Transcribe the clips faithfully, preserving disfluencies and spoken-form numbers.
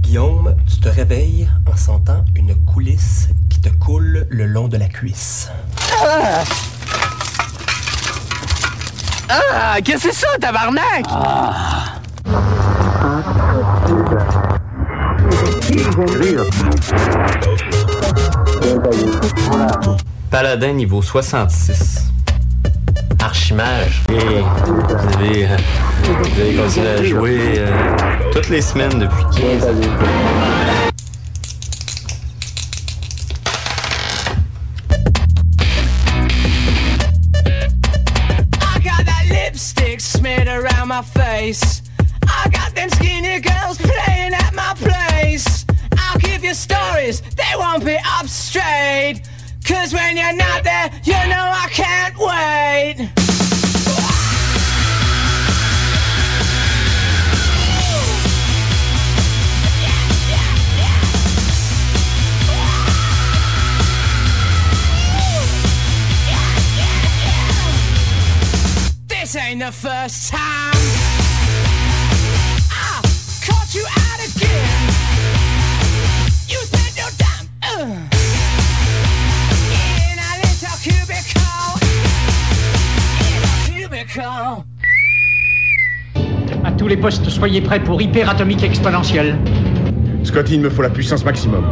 Guillaume, tu te réveilles en sentant une coulisse qui te coule le long de la cuisse. Ah! Ah! Qu'est-ce que c'est ça, tabarnak? Ah! Paladin niveau soixante-six. Archimage. Et vous avez, euh, vous avez continué à jouer euh, toutes les semaines depuis quinze années. I got that lipstick smeared around my face. I got them skinny girls playing at my place. I'll give you stories, they won't be up straight. Cause when you're not there, you know I can't wait. This ain't the first time I caught you out again. You spent your time uh. À tous les postes, soyez prêts pour hyperatomique exponentielle. Scotty, il me faut la puissance maximum.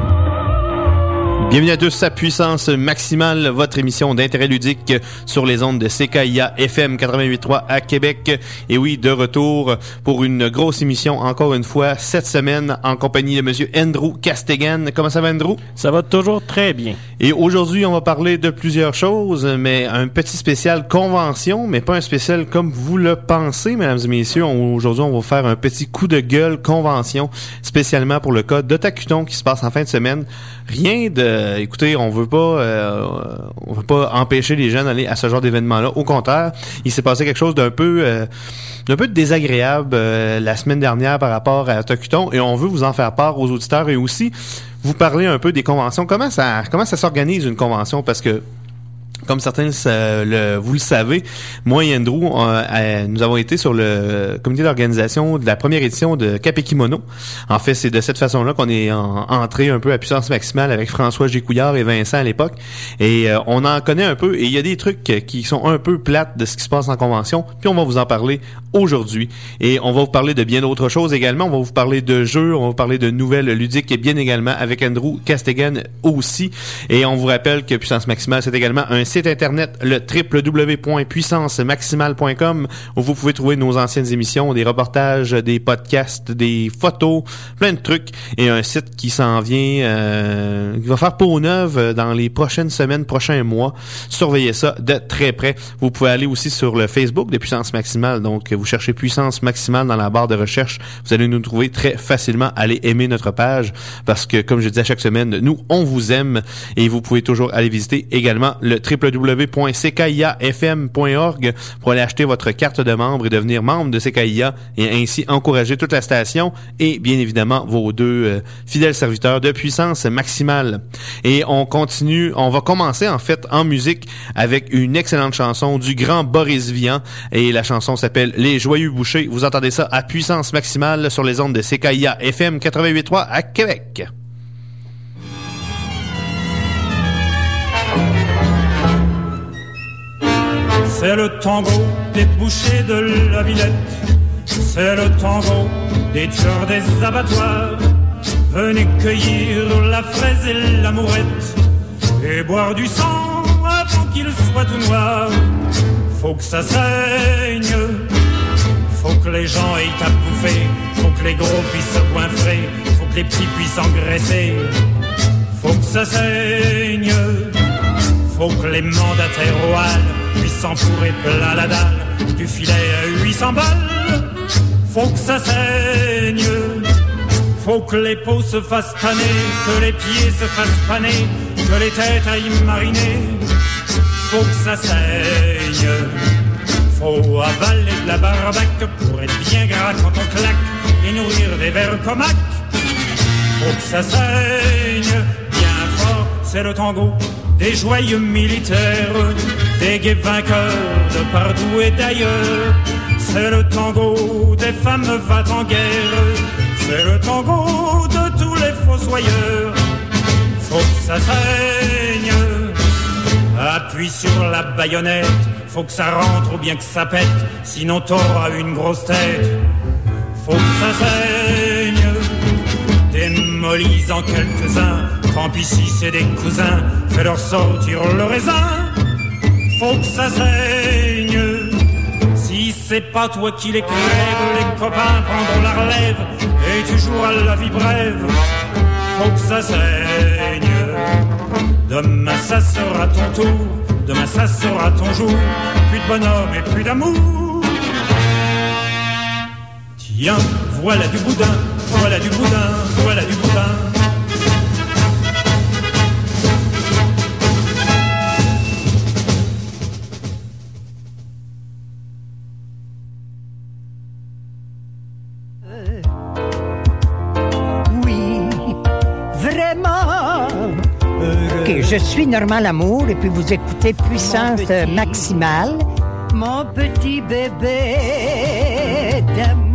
Bienvenue à tous à Puissance Maximale, votre émission d'intérêt ludique sur les ondes de C K I A F M quatre-vingt-huit point trois à Québec. Et oui, de retour pour une grosse émission, encore une fois, cette semaine, en compagnie de Monsieur Andrew Castigan. Comment ça va, Andrew? Ça va toujours très bien. Et aujourd'hui, on va parler de plusieurs choses, mais un petit spécial convention, mais pas un spécial comme vous le pensez, mesdames et messieurs. On, aujourd'hui, on va faire un petit coup de gueule convention, spécialement pour le cas d'Otakuton qui se passe en fin de semaine. Rien de Euh, écoutez, on veut pas, euh, on veut pas empêcher les gens d'aller à ce genre d'événement-là. Au contraire, il s'est passé quelque chose d'un peu, euh, d'un peu désagréable euh, la semaine dernière par rapport à Otakuton, et on veut vous en faire part aux auditeurs et aussi vous parler un peu des conventions. Comment ça, comment ça s'organise une convention? Parce que comme certains euh, le, vous le savez, moi et Andrew, euh, euh, nous avons été sur le comité d'organisation de la première édition de Capekimono. En fait, c'est de cette façon-là qu'on est en, entré un peu à Puissance Maximale avec François Gécouillard et Vincent à l'époque. Et euh, on en connaît un peu. Et il y a des trucs qui sont un peu plates de ce qui se passe en convention. Puis on va vous en parler aujourd'hui. Et on va vous parler de bien d'autres choses également. On va vous parler de jeux, on va vous parler de nouvelles ludiques et bien également avec Andrew Castigan aussi. Et on vous rappelle que Puissance Maximale, c'est également un site internet, le w w w point puissance maximale point com, où vous pouvez trouver nos anciennes émissions, des reportages, des podcasts, des photos, plein de trucs, et un site qui s'en vient, euh, qui va faire peau neuve dans les prochaines semaines, prochains mois. Surveillez ça de très près. Vous pouvez aller aussi sur le Facebook de Puissance Maximale, donc vous cherchez Puissance Maximale dans la barre de recherche, vous allez nous trouver très facilement. Allez aimer notre page, parce que comme je dis à chaque semaine, nous, on vous aime, et vous pouvez toujours aller visiter également le w w w point c k i a f m point org pour aller acheter votre carte de membre et devenir membre de C K I A et ainsi encourager toute la station et bien évidemment vos deux euh, fidèles serviteurs de Puissance Maximale. Et on continue, on va commencer en fait en musique avec une excellente chanson du grand Boris Vian, et la chanson s'appelle Les Joyeux Bouchers. Vous entendez ça à Puissance Maximale sur les ondes de C K I A F M quatre-vingt-huit point trois à Québec. C'est le tango des bouchers de la Villette, c'est le tango des tueurs des abattoirs. Venez cueillir la fraise et l'amourette et boire du sang avant qu'il soit tout noir. Faut que ça saigne, faut que les gens aient à bouffer, faut que les gros puissent se goinfrer, faut que les petits puissent engraisser. Faut que ça saigne, faut que les mandataires royaux puissent s'empourrer plein la dalle du filet à huit cents balles. Faut que ça saigne, faut que les peaux se fassent tanner, que les pieds se fassent paner, que les têtes aillent mariner. Faut que ça saigne, faut avaler de la barbaque pour être bien gras quand on claque et nourrir des vers comaques. Faut que ça saigne bien fort, c'est le tango des joyeux militaires, des gays vainqueurs de partout et d'ailleurs. C'est le tango des femmes va en guerre, c'est le tango de fossoyeur. Faut que ça saigne. Appuie sur la baïonnette. Faut que ça rentre ou bien que ça pète. Sinon t'auras une grosse tête. Faut que ça saigne. Démolis-en quelques-uns. Tant pis si c'est des cousins. Fais-leur sortir le raisin. Faut que ça saigne. Si c'est pas toi qui les crèves, les copains prendront la relève. Et tu joueras la vie brève. Faut que ça saigne. Demain ça sera ton tour. Demain ça sera ton jour. Plus de bonhomme et plus d'amour. Tiens, voilà du boudin. Voilà du boudin. Voilà du boudin. Ok, je suis Normand Lamour et puis vous écoutez Puissance Maximale. Mon petit bébé d'amour.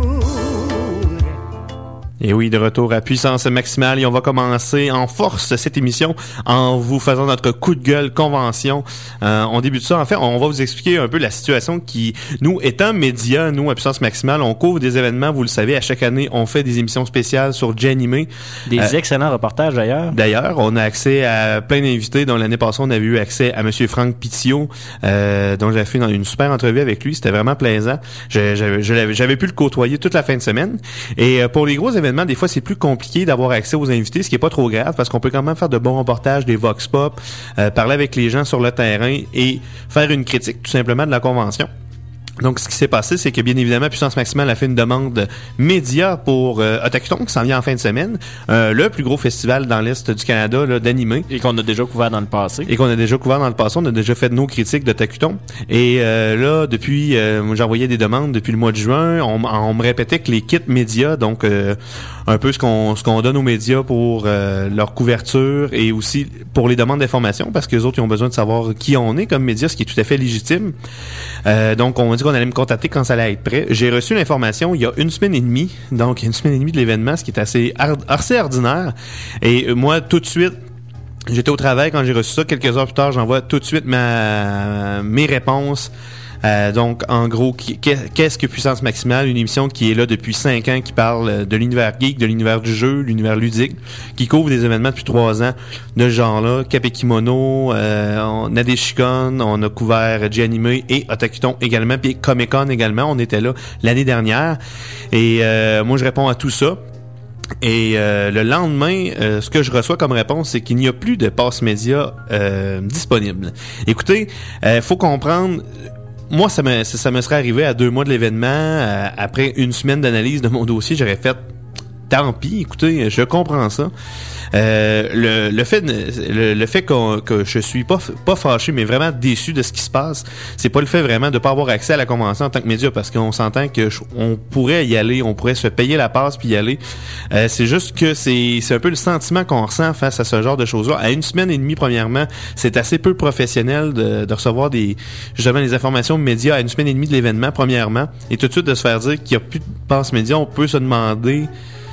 Et oui, de retour à Puissance Maximale et on va commencer en force cette émission en vous faisant notre coup de gueule convention. Euh, on débute ça, en fait, on va vous expliquer un peu la situation qui, nous, étant médias, nous, à Puissance Maximale, on couvre des événements, vous le savez, à chaque année, on fait des émissions spéciales sur J-Animé. Des euh, excellents reportages d'ailleurs. D'ailleurs, on a accès à plein d'invités, dont l'année passée, on avait eu accès à Monsieur Franck Pitillot, euh, dont j'avais fait une super entrevue avec lui, c'était vraiment plaisant. Je, je, je l'avais, j'avais pu le côtoyer toute la fin de semaine. Et euh, pour les gros événements, des fois, c'est plus compliqué d'avoir accès aux invités, ce qui est pas trop grave, parce qu'on peut quand même faire de bons reportages, des vox pop, euh, parler avec les gens sur le terrain et faire une critique, tout simplement, de la convention. Donc, ce qui s'est passé, c'est que, bien évidemment, Puissance Maximale a fait une demande média pour euh, Otakuton, qui s'en vient en fin de semaine, euh, le plus gros festival dans l'Est du Canada là, d'animé. Et qu'on a déjà couvert dans le passé. Et qu'on a déjà couvert dans le passé. On a déjà fait nos critiques d'Otakuton. Et euh, là, depuis, euh, j'envoyais des demandes depuis le mois de juin. On, on me répétait que les kits médias, donc euh, un peu ce qu'on ce qu'on donne aux médias pour euh, leur couverture et aussi pour les demandes d'information, parce que les autres ils ont besoin de savoir qui on est comme média, ce qui est tout à fait légitime. Euh, donc, on m'a dit qu'on allait me contacter quand ça allait être prêt. J'ai reçu l'information il y a une semaine et demie, donc une semaine et demie de l'événement, ce qui est assez, assez ordinaire. Et euh, moi, tout de suite, j'étais au travail quand j'ai reçu ça. Quelques heures plus tard, j'envoie tout de suite ma mes réponses. Euh, donc, en gros, qu'est-ce que Puissance Maximale? Une émission qui est là depuis cinq ans, qui parle de l'univers geek, de l'univers du jeu, l'univers ludique, qui couvre des événements depuis trois ans de ce genre-là. Kapekimono, euh, Nadeshikon, on a couvert J-Animé et Otakuton également, puis Comic-Con également, on était là l'année dernière. Et euh, moi, je réponds à tout ça. Et euh, le lendemain, euh, ce que je reçois comme réponse, c'est qu'il n'y a plus de passe média euh, disponible. Écoutez, euh, faut comprendre... Moi, ça me, ça, ça me serait arrivé à deux mois de l'événement. Euh, après une semaine d'analyse de mon dossier, j'aurais fait tant pis, écoutez, je comprends ça. Euh, le, le fait, le, le fait qu'on, que je suis pas, pas fâché, mais vraiment déçu de ce qui se passe, c'est pas le fait vraiment de pas avoir accès à la convention en tant que média, parce qu'on s'entend que je, on pourrait y aller, on pourrait se payer la passe puis y aller. Euh, c'est juste que c'est, c'est un peu le sentiment qu'on ressent face à ce genre de choses-là. À une semaine et demie, premièrement, c'est assez peu professionnel de, de recevoir des, justement, les informations médias à une semaine et demie de l'événement, premièrement, et tout de suite de se faire dire qu'il y a plus de passe média, on peut se demander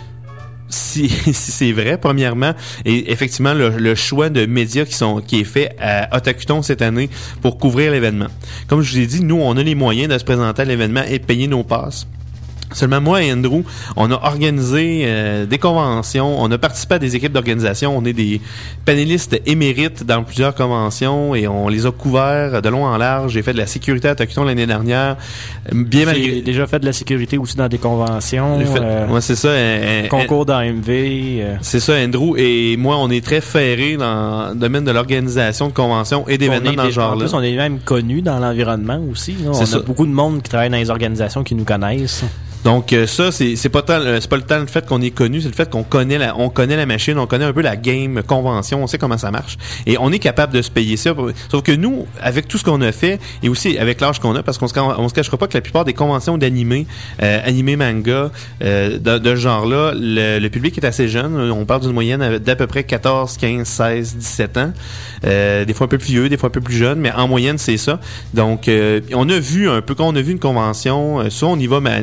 si, si c'est vrai, premièrement, et effectivement le, le choix de médias qui sont qui est fait à Otakuton cette année pour couvrir l'événement. Comme je vous ai dit, nous on a les moyens de se présenter à l'événement et de payer nos passes. Seulement moi et Andrew, on a organisé euh, des conventions, on a participé à des équipes d'organisation, on est des panélistes émérites dans plusieurs conventions et on les a couverts de long en large. J'ai fait de la sécurité à Otakuton l'année dernière. Bien malgré... J'ai déjà fait de la sécurité aussi dans des conventions. J'ai fait... Euh, ouais, c'est ça. Un, un, concours d'A M V. Euh... C'est ça, Andrew et moi, on est très ferrés dans le domaine de l'organisation de conventions et d'événements dans des, ce genre-là. En plus, on est même connus dans l'environnement aussi. Là. On C'est a ça. beaucoup de monde qui travaille dans les organisations qui nous connaissent. Donc euh, ça c'est c'est pas tant c'est pas le temps le fait qu'on est connu, c'est le fait qu'on connaît la on connaît la machine, on connaît un peu la game convention, on sait comment ça marche et on est capable de se payer ça. Sauf que nous, avec tout ce qu'on a fait et aussi avec l'âge qu'on a, parce qu'on se on se cachera pas que la plupart des conventions d'animé, euh, animé manga euh, de, de ce genre-là, le, le public est assez jeune. On parle d'une moyenne d'à peu près quatorze, quinze, seize, dix-sept ans. Euh, des fois un peu plus vieux, des fois un peu plus jeunes, mais en moyenne c'est ça. Donc euh, on a vu un peu quand on a vu une convention, euh, soit on y va ma- maintenant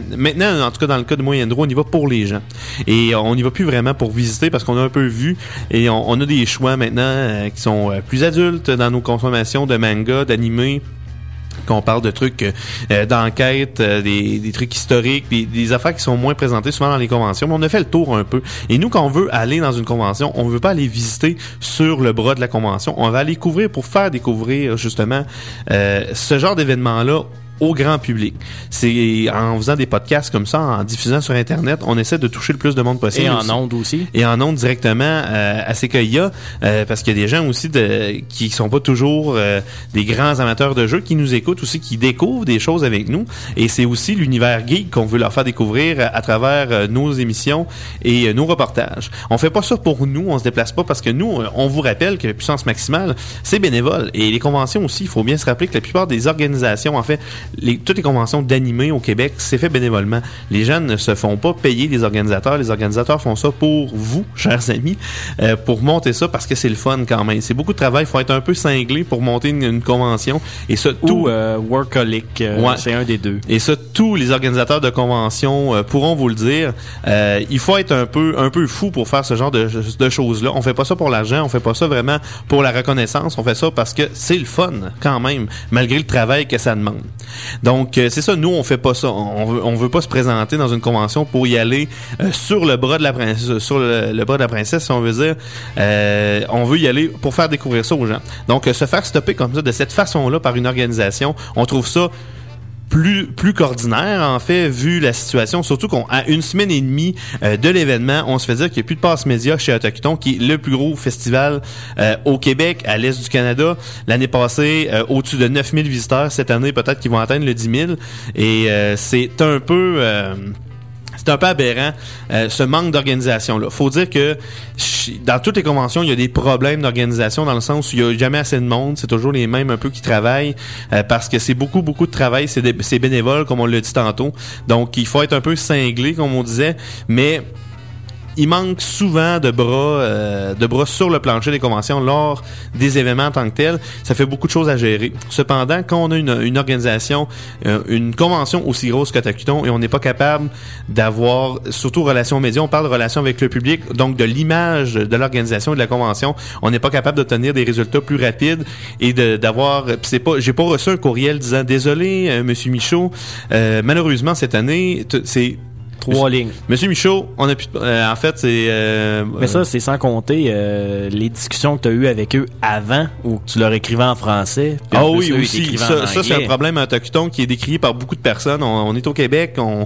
maintenant, en tout cas dans le cas de Moyen Droit, on y va pour les gens. Et on n'y va plus vraiment pour visiter parce qu'on a un peu vu et on, on a des choix maintenant euh, qui sont euh, plus adultes dans nos consommations de manga, d'animés. Qu'on parle de trucs euh, d'enquête, euh, des, des trucs historiques, des, des affaires qui sont moins présentées souvent dans les conventions, mais on a fait le tour un peu. Et nous, quand on veut aller dans une convention, on veut pas aller visiter sur le bras de la convention, on va aller couvrir pour faire découvrir justement euh, ce genre d'événement-là au grand public. C'est en faisant des podcasts comme ça, en diffusant sur Internet, on essaie de toucher le plus de monde possible. Et en aussi. ondes aussi. Et en ondes directement euh, à C K I A, euh, parce qu'il y a des gens aussi de, qui sont pas toujours euh, des grands amateurs de jeux, qui nous écoutent aussi, qui découvrent des choses avec nous. Et c'est aussi l'univers geek qu'on veut leur faire découvrir à, à travers euh, nos émissions et euh, nos reportages. On fait pas ça pour nous, on se déplace pas parce que nous, on vous rappelle que Puissance Maximale, c'est bénévole. Et les conventions aussi, il faut bien se rappeler que la plupart des organisations, en fait, Les, toutes les conventions d'animés au Québec, c'est fait bénévolement. Les gens ne se font pas payer les organisateurs. Les organisateurs font ça pour vous, chers amis, euh, pour monter ça parce que c'est le fun quand même. C'est beaucoup de travail. Il faut être un peu cinglé pour monter une, une convention. Et ça, tout. Ou euh, Workaholic, euh, ouais. C'est un des deux. Et ça, tous les organisateurs de conventions euh, pourront vous le dire. Euh, il faut être un peu, un peu fou pour faire ce genre de, de choses-là. On fait pas ça pour l'argent. On fait pas ça vraiment pour la reconnaissance. On fait ça parce que c'est le fun quand même, malgré le travail que ça demande. Donc, euh, c'est ça, nous, on fait pas ça. On veut, on veut pas se présenter dans une convention pour y aller euh, sur le bras de la princesse, sur le, le bras de la princesse, si on veut dire. Euh, on veut y aller pour faire découvrir ça aux gens. Donc, euh, se faire stopper comme ça, de cette façon-là, par une organisation, on trouve ça plus plus qu'ordinaire en fait vu la situation, surtout qu'on à une semaine et demie euh, de l'événement, on se fait dire qu'il n'y a plus de passe média chez Autochton, qui est le plus gros festival euh, au Québec, à l'est du Canada. L'année passée, euh, au-dessus de neuf mille visiteurs. Cette année, peut-être qu'ils vont atteindre le dix mille. Et euh, c'est un peu euh, c'est un peu aberrant, euh, ce manque d'organisation-là. Faut dire que dans toutes les conventions, il y a des problèmes d'organisation dans le sens où il n'y a jamais assez de monde. C'est toujours les mêmes un peu qui travaillent euh, parce que c'est beaucoup, beaucoup de travail. C'est, des, c'est bénévole, comme on l'a dit tantôt. Donc, il faut être un peu cinglé, comme on disait. Mais il manque souvent de bras euh, de bras sur le plancher des conventions lors des événements en tant que tels. Ça fait beaucoup de choses à gérer. Cependant, quand on a une, une organisation, euh, une convention aussi grosse que Autochton et on n'est pas capable d'avoir, surtout relations médias, on parle de relations avec le public, donc de l'image de l'organisation et de la convention, on n'est pas capable d'obtenir des résultats plus rapides et de, d'avoir... C'est pas, j'ai pas reçu un courriel disant « Désolé, euh, Monsieur Michaud, euh, malheureusement cette année, t- c'est... » Trois lignes. Monsieur Michaud, on a pu, euh, en fait, c'est... Euh, Mais ça, c'est sans compter euh, les discussions que tu as eues avec eux avant, où tu leur écrivais en français. Ah oui, aussi. Ça, ça c'est un problème autochtone qui est décrié par beaucoup de personnes. On, on est au Québec, on...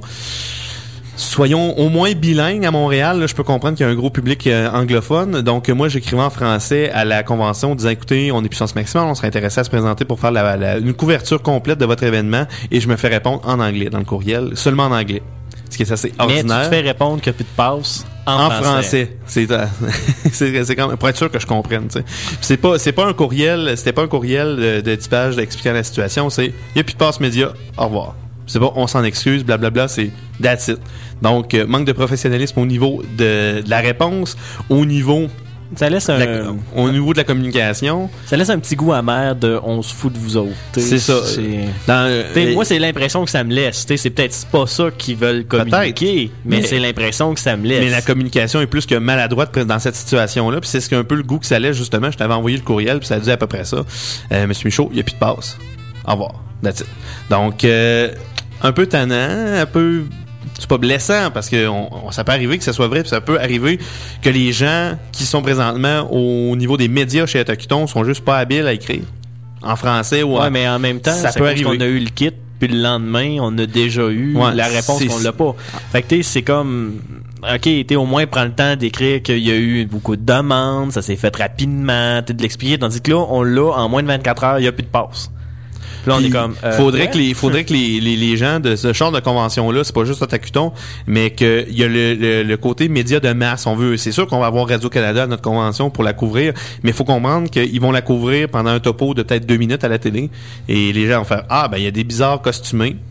Soyons au moins bilingues à Montréal. Là, je peux comprendre qu'il y a un gros public euh, anglophone. Donc, moi, j'écrivais en français à la convention disant, écoutez, on est Puissance Maximale, on serait intéressé à se présenter pour faire la, la, une couverture complète de votre événement. Et je me fais répondre en anglais dans le courriel, seulement en anglais. Ce qui est assez ordinaire. Mais tu te fais répondre qu'il n'y a plus de passe en, en français. français. C'est, euh, c'est, c'est quand même, pour être sûr que je comprenne, tu sais. C'est pas, c'est pas un courriel, c'était pas un courriel de, de typage d'expliquant la situation, c'est, il n'y a plus de passe média, au revoir. C'est pas, on s'en excuse, blablabla, c'est that's it. Donc, euh, manque de professionnalisme au niveau de, de la réponse, au niveau... Ça laisse un... La, au niveau de la communication. Ça laisse un petit goût amer de on se fout de vous autres. C'est ça. C'est... Dans, euh, moi, c'est l'impression que ça me laisse. T'sais, c'est peut-être pas ça qu'ils veulent communiquer, mais, mais c'est l'impression que ça me laisse. Mais la communication est plus que maladroite dans cette situation-là. Puis c'est ce qu'un peu le goût que ça laisse, justement. Je t'avais envoyé le courriel, puis ça disait à peu près ça. Euh, Monsieur Michaud, il n'y a plus de passe. Au revoir. That's it. Donc, euh, un peu tannant, un peu... C'est pas blessant parce que on, on, ça peut arriver que ça soit vrai, puis ça peut arriver que les gens qui sont présentement au niveau des médias chez Autochton sont juste pas habiles à écrire en français ou ouais, en... mais en même temps, ça c'est peut parce arriver. qu'on a eu le kit, puis le lendemain, on a déjà eu ouais, la réponse c'est... qu'on l'a pas. Fait que tu sais, c'est comme OK, t'es au moins prends le temps d'écrire qu'il y a eu beaucoup de demandes, ça s'est fait rapidement, t'es de l'expliquer, tandis que là, on l'a en moins de vingt-quatre heures, il y a plus de passe. Puis là, on est comme, euh, faudrait ouais. que les faudrait que les, les les gens de ce genre de convention là, c'est pas juste Autochton, mais que il y a le, le le côté média de masse. On veut, c'est sûr qu'on va avoir Radio-Canada à notre convention pour la couvrir, mais il faut comprendre qu'ils vont la couvrir pendant un topo de peut-être deux minutes à la télé et les gens vont faire ah ben il y a des bizarres costumés.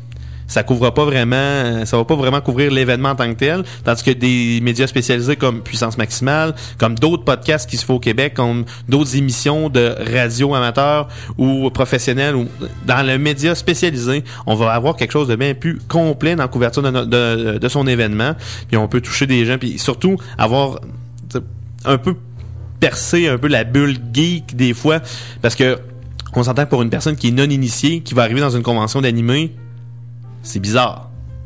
ça couvre pas vraiment, ça va pas vraiment couvrir l'événement en tant que tel, tandis que des médias spécialisés comme Puissance Maximale, comme d'autres podcasts qui se font au Québec, comme d'autres émissions de radio amateur ou professionnelle, ou dans le média spécialisé, on va avoir quelque chose de bien plus complet dans la couverture de, no- de, de son événement, puis on peut toucher des gens, puis surtout avoir un peu percer un peu la bulle geek des fois, parce que on s'entend que pour une personne qui est non initiée, qui va arriver dans une convention d'animé, c'est bizarre.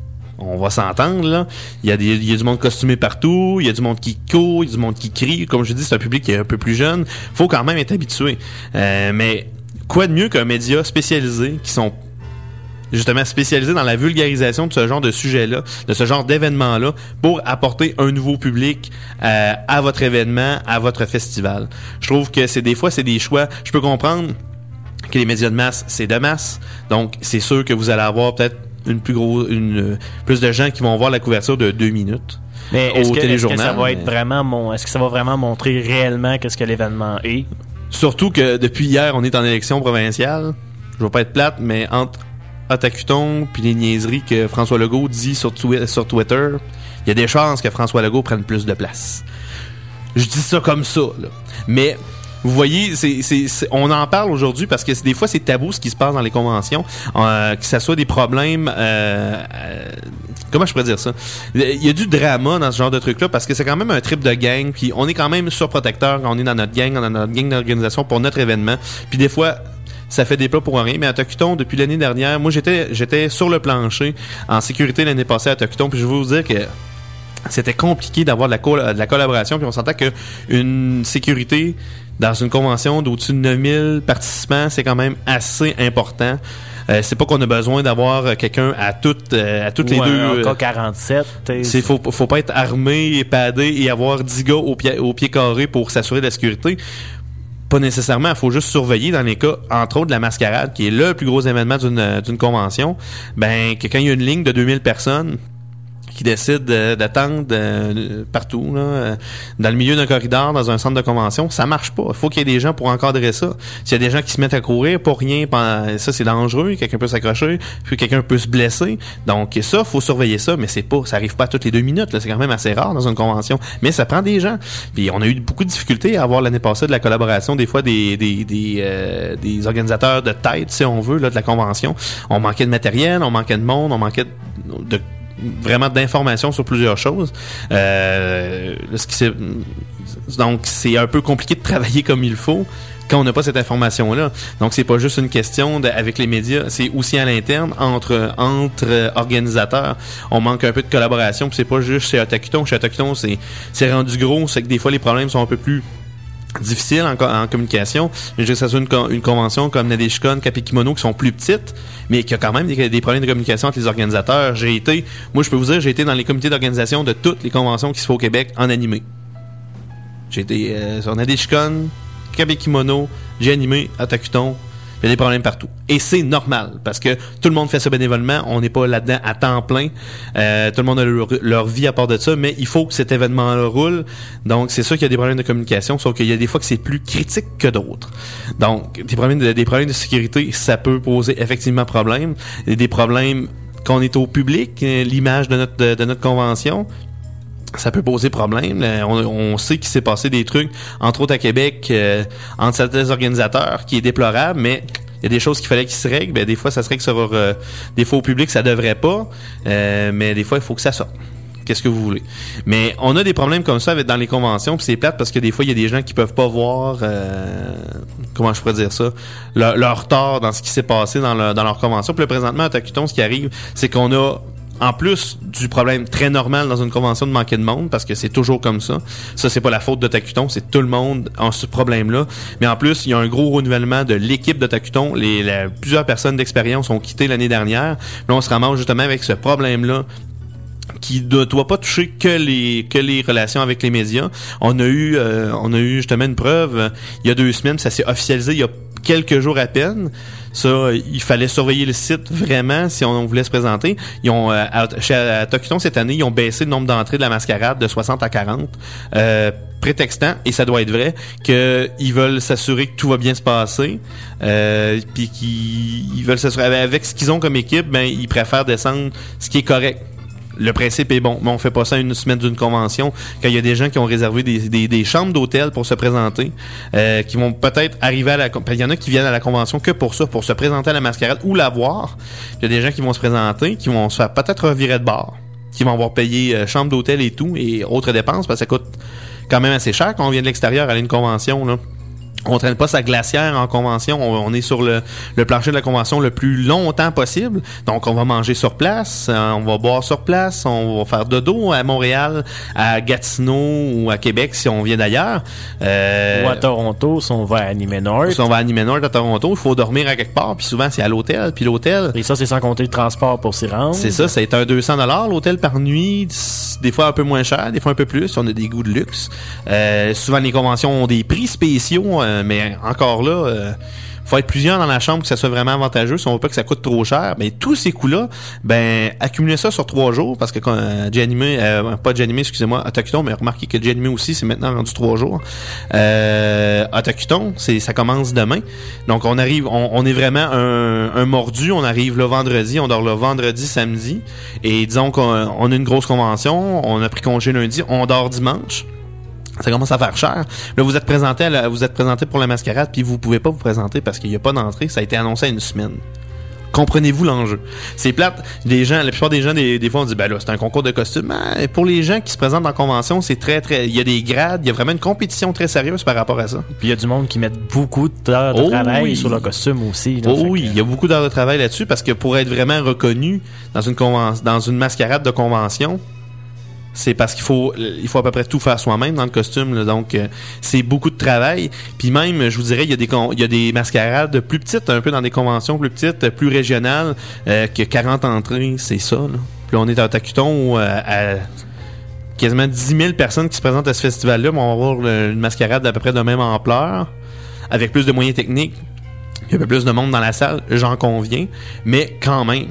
On va s'entendre, là. Il y a des, il y a du monde costumé partout, il y a du monde qui court, il y a du monde qui crie. Comme je dis, c'est un public qui est un peu plus jeune. Faut quand même être habitué. Euh, mais quoi de mieux qu'un média spécialisé qui sont justement spécialisés dans la vulgarisation de ce genre de sujet-là, de ce genre d'événement-là, pour apporter un nouveau public euh, à votre événement, à votre festival. Je trouve que c'est des fois, c'est des choix. Je peux comprendre que les médias de masse, c'est de masse. Donc, c'est sûr que vous allez avoir peut-être une plus grosse, une plus de gens qui vont voir la couverture de deux minutes. Mais au est-ce que, téléjournal. est-ce que ça va mais... être vraiment mon, est-ce que ça va vraiment montrer réellement qu'est-ce que l'événement est? Surtout que depuis hier, on est en élection provinciale. Je veux pas être plate, mais entre Otakuton puis les niaiseries que François Legault dit sur, twi- sur Twitter, il y a des chances que François Legault prenne plus de place. Je dis ça comme ça, là. Mais vous voyez, c'est, c'est, c'est, on en parle aujourd'hui parce que c'est, des fois, c'est tabou ce qui se passe dans les conventions, euh, que ça soit des problèmes... Euh, euh, comment je pourrais dire ça? Il y a du drama dans ce genre de truc-là parce que c'est quand même un trip de gang, puis on est quand même surprotecteur quand on est dans notre gang, dans notre gang d'organisation pour notre événement. Puis des fois... ça fait des plats pour rien, mais à Otakuton, depuis l'année dernière, moi j'étais j'étais sur le plancher en sécurité l'année passée à Otakuton, puis je vais vous dire que c'était compliqué d'avoir de la, co- de la collaboration, puis on s'entend que une sécurité dans une convention d'au-dessus de neuf mille participants, c'est quand même assez important. Euh, c'est pas qu'on a besoin d'avoir quelqu'un à toutes euh, à toutes Ou les un deux. A K quarante-sept. Euh, c'est faut faut pas être armé et padé et avoir dix gars au pied au pied carré pour s'assurer de la sécurité. Pas nécessairement, il faut juste surveiller dans les cas, entre autres, de la mascarade, qui est le plus gros événement d'une, d'une convention. Ben, que quand il y a une ligne de deux mille personnes qui décident de, d'attendre euh, partout, là, euh, dans le milieu d'un corridor, dans un centre de convention, ça marche pas. Il faut qu'il y ait des gens pour encadrer ça. S'il y a des gens qui se mettent à courir pour rien, pendant, ça c'est dangereux, quelqu'un peut s'accrocher, puis quelqu'un peut se blesser. Donc ça, faut surveiller ça, mais c'est pas, ça arrive pas toutes les deux minutes, là, c'est quand même assez rare dans une convention. Mais ça prend des gens. Puis on a eu beaucoup de difficultés à avoir l'année passée de la collaboration, des fois des des des, euh, des organisateurs de tête, si on veut, là, de la convention. On manquait de matériel, on manquait de monde, on manquait de, de vraiment d'informations sur plusieurs choses. Euh, ce qui c'est, donc c'est un peu compliqué de travailler comme il faut quand on n'a pas cette information-là. Donc c'est pas juste une question de, avec les médias, c'est aussi à l'interne entre entre euh, organisateurs. On manque un peu de collaboration, puis c'est pas juste chez Otakuton. Chez Otakuton, c'est c'est rendu gros, c'est que des fois les problèmes sont un peu plus difficile en, en communication. Je veux dire que ça soit une, une convention comme Nadeshikon, Kapikimono qui sont plus petites, mais qui a quand même des, des problèmes de communication entre les organisateurs. J'ai été, moi je peux vous dire, j'ai été dans les comités d'organisation de toutes les conventions qui se font au Québec en animé. J'ai été euh, sur Nadeshikon, Kapikimono, j'ai animé Otakuton. Il y a des problèmes partout. Et c'est normal, parce que tout le monde fait ça bénévolement, on n'est pas là-dedans à temps plein, euh, tout le monde a leur, leur vie à part de ça, mais il faut que cet événement-là roule. Donc, c'est sûr qu'il y a des problèmes de communication, sauf qu'il y a des fois que c'est plus critique que d'autres. Donc, des problèmes de, des problèmes de sécurité, ça peut poser effectivement problème. Et des problèmes qu'on est au public, l'image de notre, de, de notre convention, ça peut poser problème. On, on sait qu'il s'est passé des trucs, entre autres à Québec, euh, entre certains organisateurs, qui est déplorable, mais il y a des choses qu'il fallait qu'ils se règlent. Ben, des fois, ça se règle sur... Euh, des fois, au public, ça devrait pas, euh, mais des fois, il faut que ça sorte. Qu'est-ce que vous voulez? Mais on a des problèmes comme ça avec, dans les conventions, puis c'est plate parce que des fois, il y a des gens qui peuvent pas voir... Euh, comment je pourrais dire ça? Leur, leur tort dans ce qui s'est passé dans, le, dans leur convention. Puis là, présentement, à Otakuton, ce qui arrive, c'est qu'on a... En plus du problème très normal dans une convention de manquer de monde, parce que c'est toujours comme ça. Ça, c'est pas la faute d'Otakuton, c'est tout le monde a ce problème-là. Mais en plus, il y a un gros renouvellement de l'équipe d'Otakuton. Les, la, plusieurs personnes d'expérience ont quitté l'année dernière. Là, on se ramasse justement avec ce problème-là qui ne doit pas toucher que les que les relations avec les médias. On a eu euh, on a eu justement une preuve euh, il y a deux semaines, ça s'est officialisé il y a quelques jours à peine. Ça, il fallait surveiller le site vraiment si on voulait se présenter. Ils ont euh, à, chez Otakuton cette année, ils ont baissé le nombre d'entrées de la mascarade de soixante à quarante. Euh, prétextant, et ça doit être vrai, qu'ils veulent s'assurer que tout va bien se passer, euh, puis qu'ils ils veulent s'assurer, avec ce qu'ils ont comme équipe, ben ils préfèrent descendre ce qui est correct. Le principe est bon, mais on fait pas ça une semaine d'une convention quand il y a des gens qui ont réservé des, des, des chambres d'hôtel pour se présenter, euh, qui vont peut-être arriver à la... Il y en a qui viennent à la convention que pour ça, pour se présenter à la mascarade ou la voir. Il y a des gens qui vont se présenter, qui vont se faire peut-être revirer de bord, qui vont avoir payé euh, chambre d'hôtel et tout, et autres dépenses, parce que ça coûte quand même assez cher quand on vient de l'extérieur aller à une convention, là. On traîne pas sa glacière en convention, on, on est sur le, le plancher de la convention le plus longtemps possible. Donc on va manger sur place, euh, on va boire sur place, on va faire dodo à Montréal, à Gatineau ou à Québec si on vient d'ailleurs. Euh, ou à Toronto si on va à Numénor. Si on va à Numénor à Toronto, il faut dormir à quelque part, puis souvent c'est à l'hôtel, puis l'hôtel... Et ça c'est sans compter le transport pour s'y rendre. C'est ça, ça est un deux cents dollars l'hôtel par nuit, des fois un peu moins cher, des fois un peu plus, si on a des goûts de luxe. Euh, souvent les conventions ont des prix spéciaux, euh, mais encore là, euh, faut être plusieurs dans la chambre que ça soit vraiment avantageux. Si on veut pas que ça coûte trop cher, mais tous ces coûts-là, ben accumuler ça sur trois jours, parce que quand euh, J-Animé, euh, pas J-Animé, excusez-moi, Autocuton, mais remarquez que J-Animé aussi, c'est maintenant rendu trois jours. Euh, Autocuton, c'est ça commence demain. Donc on arrive, on, on est vraiment un, un mordu. On arrive le vendredi, on dort le vendredi, samedi, et disons qu'on on a une grosse convention, on a pris congé lundi, on dort dimanche. Ça commence à faire cher. Là, vous êtes présenté à la, vous êtes présenté pour la mascarade, puis vous pouvez pas vous présenter parce qu'il y a pas d'entrée. Ça a été annoncé à une semaine. Comprenez-vous l'enjeu? C'est plate. Les gens, la plupart des gens, des, des fois, on dit, ben là, c'est un concours de costumes. Mais pour les gens qui se présentent en convention, c'est très, très, il y a des grades, il y a vraiment une compétition très sérieuse par rapport à ça. Puis il y a du monde qui met beaucoup d'heures de oh, travail oui. sur le costume aussi. Là, oh oui, il que... y a beaucoup d'heures de travail là-dessus parce que pour être vraiment reconnu dans une conven- dans une mascarade de convention, c'est parce qu'il faut il faut à peu près tout faire soi-même dans le costume là. Donc euh, c'est beaucoup de travail, puis même je vous dirais il y a des con- il y a des mascarades plus petites, un peu dans des conventions plus petites, plus régionales, euh, que quarante entrées, c'est ça là. Puis là, on est à Autocuton euh, à quasiment dix mille personnes qui se présentent à ce festival là, mais on va avoir le, une mascarade d'à peu près de même ampleur avec plus de moyens techniques, il y a un peu plus de monde dans la salle, j'en conviens, mais quand même.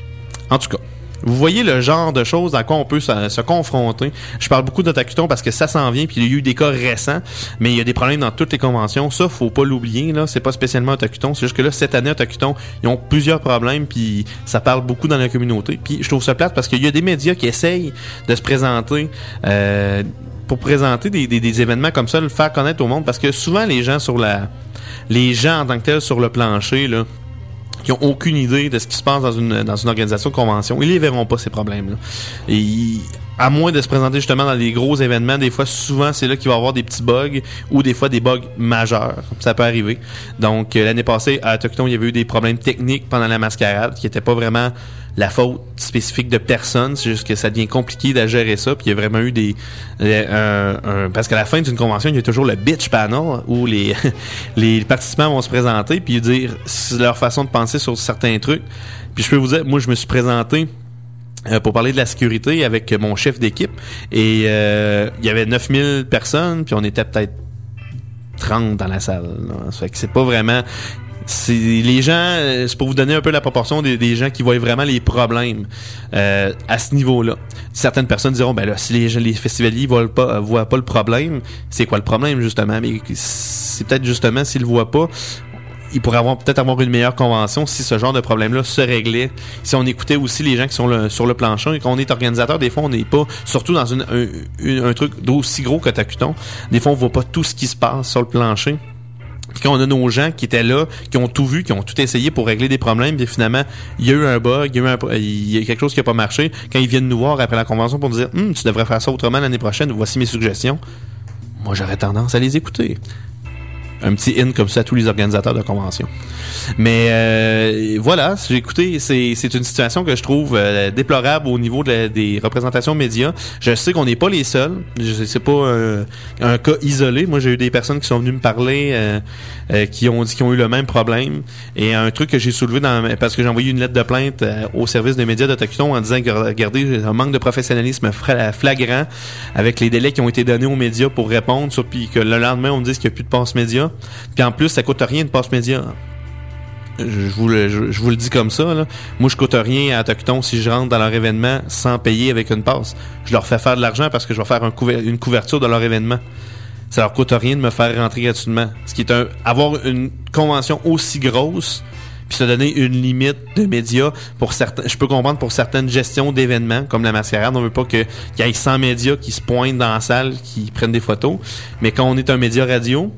En tout cas, vous voyez le genre de choses à quoi on peut se, se confronter. Je parle beaucoup d'Autocuton parce que ça s'en vient, puis il y a eu des cas récents, mais il y a des problèmes dans toutes les conventions. Ça, faut pas l'oublier, là. C'est pas spécialement Autocuton. C'est juste que là, cette année, Autocuton, ils ont plusieurs problèmes, puis ça parle beaucoup dans la communauté. Puis je trouve ça plate parce qu'il y a des médias qui essayent de se présenter euh, pour présenter des, des, des événements comme ça, le faire connaître au monde, parce que souvent, les gens sur la... Les gens en tant que tels sur le plancher, là, qui ont aucune idée de ce qui se passe dans une dans une organisation de convention, ils les verront pas ces problèmes-là. Et ils, à moins de se présenter justement dans des gros événements, des fois, souvent, c'est là qu'il va y avoir des petits bugs ou des fois des bugs majeurs. Ça peut arriver. Donc, euh, l'année passée, à Autocuton, il y avait eu des problèmes techniques pendant la mascarade qui n'étaient pas vraiment la faute spécifique de personne. C'est juste que ça devient compliqué de gérer ça. Puis il y a vraiment eu des... Euh, un, un, parce qu'à la fin d'une convention, il y a toujours le bitch panel où les, les participants vont se présenter puis dire leur façon de penser sur certains trucs. Puis je peux vous dire, moi, je me suis présenté Euh, pour parler de la sécurité avec mon chef d'équipe et euh, il y avait neuf mille personnes puis on était peut-être trente dans la salle là. Ça fait que c'est pas vraiment c'est les gens, c'est pour vous donner un peu la proportion des, des gens qui voient vraiment les problèmes euh, à ce niveau-là. Certaines personnes diront ben là si les gens, les festivaliers voient pas voient pas le problème, c'est quoi le problème justement? Mais c'est peut-être justement s'ils le voient pas, il pourrait avoir peut-être avoir une meilleure convention si ce genre de problème-là se réglait. Si on écoutait aussi les gens qui sont le, sur le plancher et qu'on est organisateur, des fois on n'est pas, surtout dans une, un, un, un truc d'aussi gros que Autocuton, des fois on voit pas tout ce qui se passe sur le plancher. Puis quand on a nos gens qui étaient là, qui ont tout vu, qui ont tout essayé pour régler des problèmes, puis finalement, il y a eu un bug, il y a eu un, il y a quelque chose qui a pas marché. Quand ils viennent nous voir après la convention pour nous dire hm, tu devrais faire ça autrement l'année prochaine, voici mes suggestions. Moi, j'aurais tendance à les écouter. Un petit in comme ça à tous les organisateurs de convention. Mais euh, voilà, j'ai écouté, c'est c'est une situation que je trouve euh, déplorable au niveau de la, des représentations médias. Je sais qu'on n'est pas les seuls. Je c'est pas un, un cas isolé. Moi, j'ai eu des personnes qui sont venues me parler, euh, euh, qui ont dit qu'ils ont eu le même problème. Et un truc que j'ai soulevé dans parce que j'ai envoyé une lettre de plainte euh, au service des médias d'Autocuton en disant que regardez, un manque de professionnalisme flagrant avec les délais qui ont été donnés aux médias pour répondre, sur puis que le lendemain on me dise qu'il n'y a plus de passe média. Puis en plus, ça coûte rien de passe média. je vous le, je, je vous le dis comme ça, là. Moi, je coûte rien à Autochton si je rentre dans leur événement sans payer avec une passe. Je leur fais faire de l'argent parce que je vais faire un couver- une couverture de leur événement. Ça leur coûte rien de me faire rentrer gratuitement. Ce qui est un, avoir une convention aussi grosse, puis se donner une limite de médias pour certains. Je peux comprendre pour certaines gestions d'événements, comme la Mascarade, on veut pas que, qu'il y ait cent médias qui se pointent dans la salle, qui prennent des photos. Mais quand on est un média radio,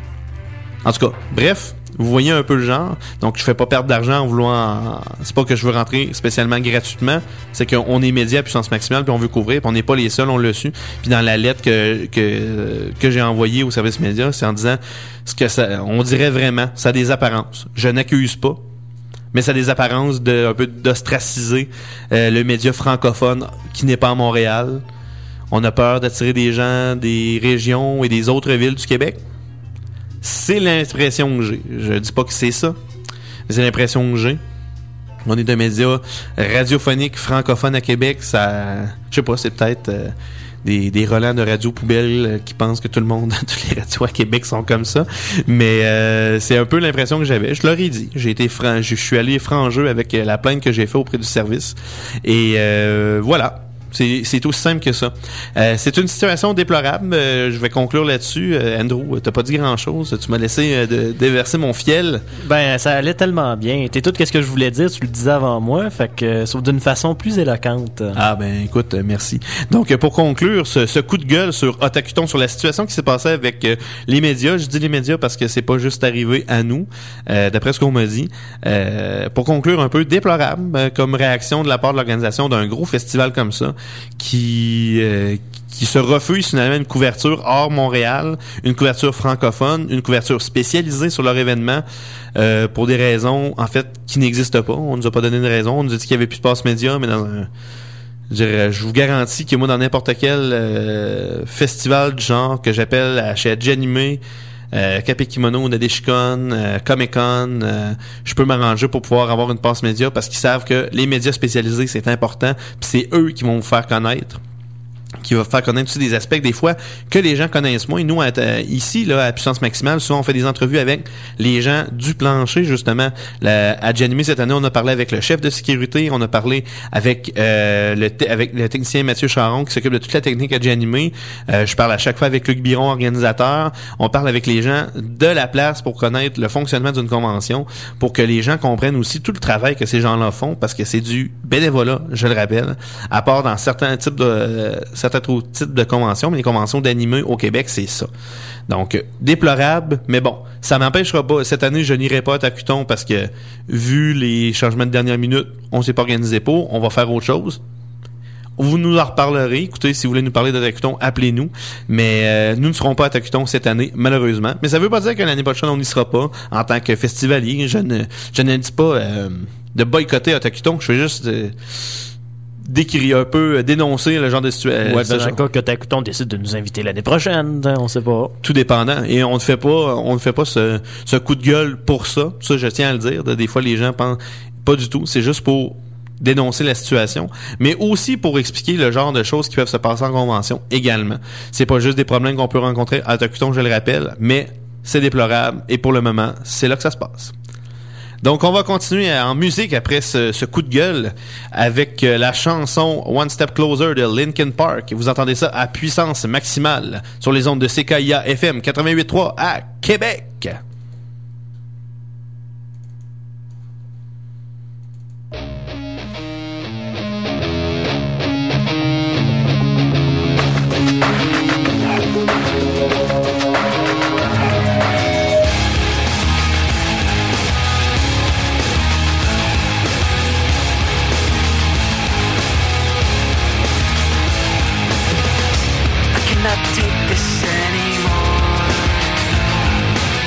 en tout cas, bref, vous voyez un peu le genre. Donc, je fais pas perdre d'argent en voulant... C'est pas que je veux rentrer spécialement gratuitement. C'est qu'on est média à puissance maximale, puis on veut couvrir, puis on n'est pas les seuls, on l'a su. Puis dans la lettre que que que j'ai envoyée au service média, c'est en disant ce que ça... On dirait vraiment, ça a des apparences. Je n'accuse pas, mais ça a des apparences de un peu d'ostraciser euh, le média francophone qui n'est pas à Montréal. On a peur d'attirer des gens des régions et des autres villes du Québec. C'est l'impression que j'ai. Je dis pas que c'est ça, mais c'est l'impression que j'ai. On est un média radiophonique francophone à Québec. Ça, je sais pas, c'est peut-être euh, des, des relents de radio poubelle euh, qui pensent que tout le monde, toutes les radios à Québec sont comme ça. Mais euh, c'est un peu l'impression que j'avais. Je leur ai dit. J'ai été franc, je suis allé franc jeu avec la plainte que j'ai fait auprès du service. Et euh, voilà. C'est, c'est aussi simple que ça. Euh, c'est une situation déplorable. Euh, je vais conclure là-dessus. Euh, Andrew, t'as pas dit grand-chose. Tu m'as laissé euh, de, déverser mon fiel. Ben, ça allait tellement bien. T'es tout ce que je voulais dire, tu le disais avant moi, fait que sauf d'une façon plus éloquente. Ah ben, écoute, euh, merci. Donc, euh, pour conclure, ce, ce coup de gueule sur Autochton, sur la situation qui s'est passée avec euh, les médias. Je dis les médias parce que c'est pas juste arrivé à nous, euh, d'après ce qu'on m'a dit. Euh, pour conclure, un peu déplorable euh, comme réaction de la part de l'organisation d'un gros festival comme ça. qui euh, qui se refuse finalement une couverture hors Montréal, une couverture francophone, une couverture spécialisée sur leur événement euh, pour des raisons en fait qui n'existent pas. On nous a pas donné une raison, on nous a dit qu'il y avait plus de passe média, mais dans un je, dirais, je vous garantis que moi dans n'importe quel euh, festival du genre que j'appelle à chez Adjanimé, Euh, Kapekimono, Nadeshikon, euh, Comic-Con, euh, je peux m'arranger pour pouvoir avoir une passe média parce qu'ils savent que les médias spécialisés, c'est important, puis c'est eux qui vont vous faire connaître, qui va faire connaître aussi des aspects des fois que les gens connaissent moins. Nous, à, à, ici, là, à Puissance Maximale, souvent on fait des entrevues avec les gens du plancher, justement. La, à Janimé, cette année, on a parlé avec le chef de sécurité, on a parlé avec euh, le te- avec le technicien Mathieu Charon qui s'occupe de toute la technique à Janimé. Euh, je parle à chaque fois avec Luc Biron, organisateur. On parle avec les gens de la place pour connaître le fonctionnement d'une convention, pour que les gens comprennent aussi tout le travail que ces gens-là font, parce que c'est du bénévolat, je le rappelle, à part dans certains types de euh, certains autres types de conventions, mais les conventions d'animés au Québec, c'est ça. Donc, euh, déplorable, mais bon, ça m'empêchera pas. Cette année, je n'irai pas à Tacuton parce que, vu les changements de dernière minute, on s'est pas organisé pour, on va faire autre chose. Vous nous en reparlerez. Écoutez, si vous voulez nous parler de Tacuton, appelez-nous. Mais euh, nous ne serons pas à Tacuton cette année, malheureusement. Mais ça veut pas dire que l'année prochaine, on n'y sera pas. En tant que festivalier, je ne, je ne dis pas euh, de boycotter à Tacuton. Je fais juste... Euh, décrire un peu, dénoncer le genre de situation. Ouais, dans un cas que Tacuton décide de nous inviter l'année prochaine, on sait pas. Tout dépendant. Et on ne fait pas, on ne fait pas ce, ce coup de gueule pour ça. Ça, je tiens à le dire. Des fois, les gens pensent pas du tout. C'est juste pour dénoncer la situation, mais aussi pour expliquer le genre de choses qui peuvent se passer en convention également. C'est pas juste des problèmes qu'on peut rencontrer à Tacuton, je le rappelle, mais c'est déplorable. Et pour le moment, c'est là que ça se passe. Donc, on va continuer en musique après ce, ce coup de gueule avec euh, la chanson One Step Closer de Linkin Park. Vous entendez ça à puissance maximale sur les ondes de C K I A F M quatre-vingt-huit point trois à Québec. Take this anymore.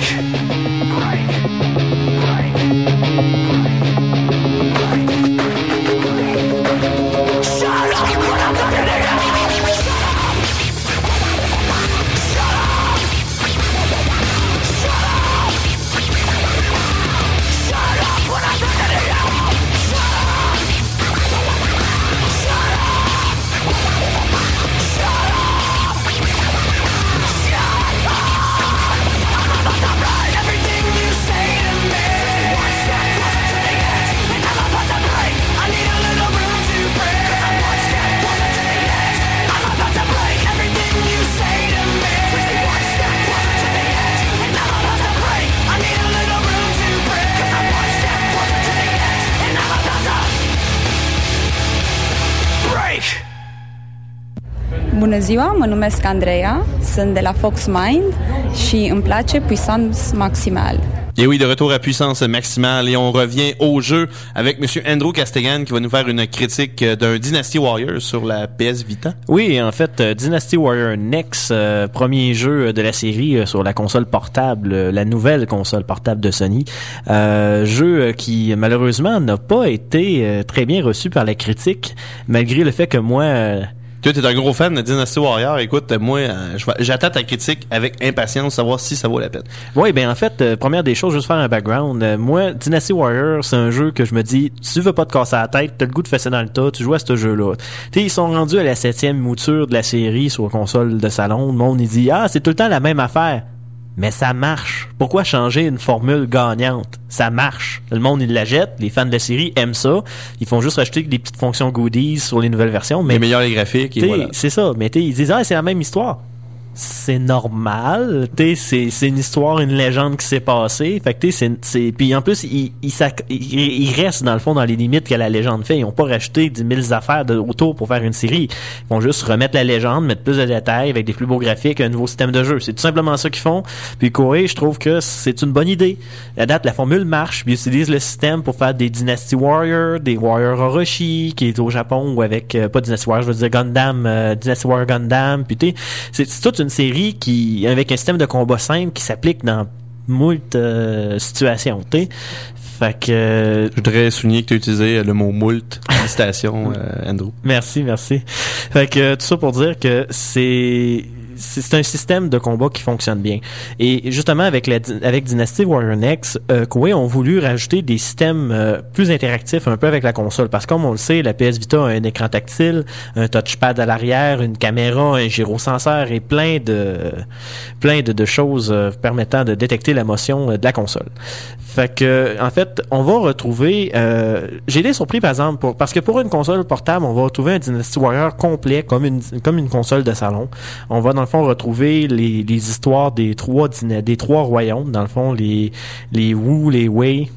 Bună ziua, mă numesc Andreea, sunt de la Fox Mind și îmi place Puissance Maximale. Et oui, de retour à Puissance Maximale et on revient au jeu avec M. Andrew Castegan qui va nous faire une critique d'un Dynasty Warriors sur la P S Vita. Oui, en fait, euh, Dynasty Warrior Next, euh, premier jeu de la série euh, sur la console portable, euh, la nouvelle console portable de Sony. Euh, jeu euh, qui, malheureusement, n'a pas été euh, très bien reçu par la critique, malgré le fait que moi... Euh, Toi, t'es un gros fan de Dynasty Warrior. Écoute, moi, euh, je vais, j'attends ta critique avec impatience, savoir si ça vaut la peine. Oui, ben en fait, euh, première des choses, juste faire un background. Euh, moi, Dynasty Warrior, c'est un jeu que je me dis, si tu veux pas te casser la tête, t'as le goût de fesser dans le tas, tu joues à ce jeu-là. Tu sais, ils sont rendus à la septième mouture de la série sur console de salon. Le monde, il dit, ah, c'est tout le temps la même affaire. Mais ça marche. Pourquoi changer une formule gagnante? Ça marche. Le monde, il la jette. Les fans de la série aiment ça. Ils font juste rajouter des petites fonctions goodies sur les nouvelles versions. Mais les meilleurs les graphiques. Et voilà. C'est ça. Mais ils disent, ah, c'est la même histoire. C'est normal, tu sais, c'est c'est une histoire, une légende qui s'est passée. Fait que tu sais, c'est c'est puis en plus ils ils il, il restent dans le fond dans les limites que la légende fait. Ils ont pas rajouté dix mille affaires de, autour pour faire une série. Ils vont juste remettre la légende, mettre plus de détails avec des plus beaux graphiques, un nouveau système de jeu. C'est tout simplement ça qu'ils font. Puis Koei, je trouve que c'est une bonne idée. À date, la formule marche. Puis ils utilisent le système pour faire des Dynasty Warriors, des Warrior Orochi qui est au Japon ou avec euh, pas Dynasty Warrior, je veux dire Gundam, euh, Dynasty Warrior Gundam. Puis tu sais, c'est, c'est toute une série qui avec un système de combat simple qui s'applique dans moult euh, situations, tu sais. Fait que euh, je voudrais souligner que tu as utilisé le mot moult. Félicitations, euh, Andrew. Merci, merci. Fait que tout ça pour dire que c'est c'est un système de combat qui fonctionne bien. Et justement, avec la, avec Dynasty Warrior Next, euh, Koei ont voulu rajouter des systèmes euh, plus interactifs un peu avec la console. Parce que comme on le sait, la P S Vita a un écran tactile, un touchpad à l'arrière, une caméra, un gyrosenseur et plein de plein de, de choses euh, permettant de détecter la motion euh, de la console. Fait que, en fait, on va retrouver... Euh, j'ai été surpris, par exemple, pour, parce que pour une console portable, on va retrouver un Dynasty Warrior complet, comme une comme une console de salon. On va, dans le fond, retrouver les, les histoires des trois des trois royaumes, dans le fond, les les Wu, les Wei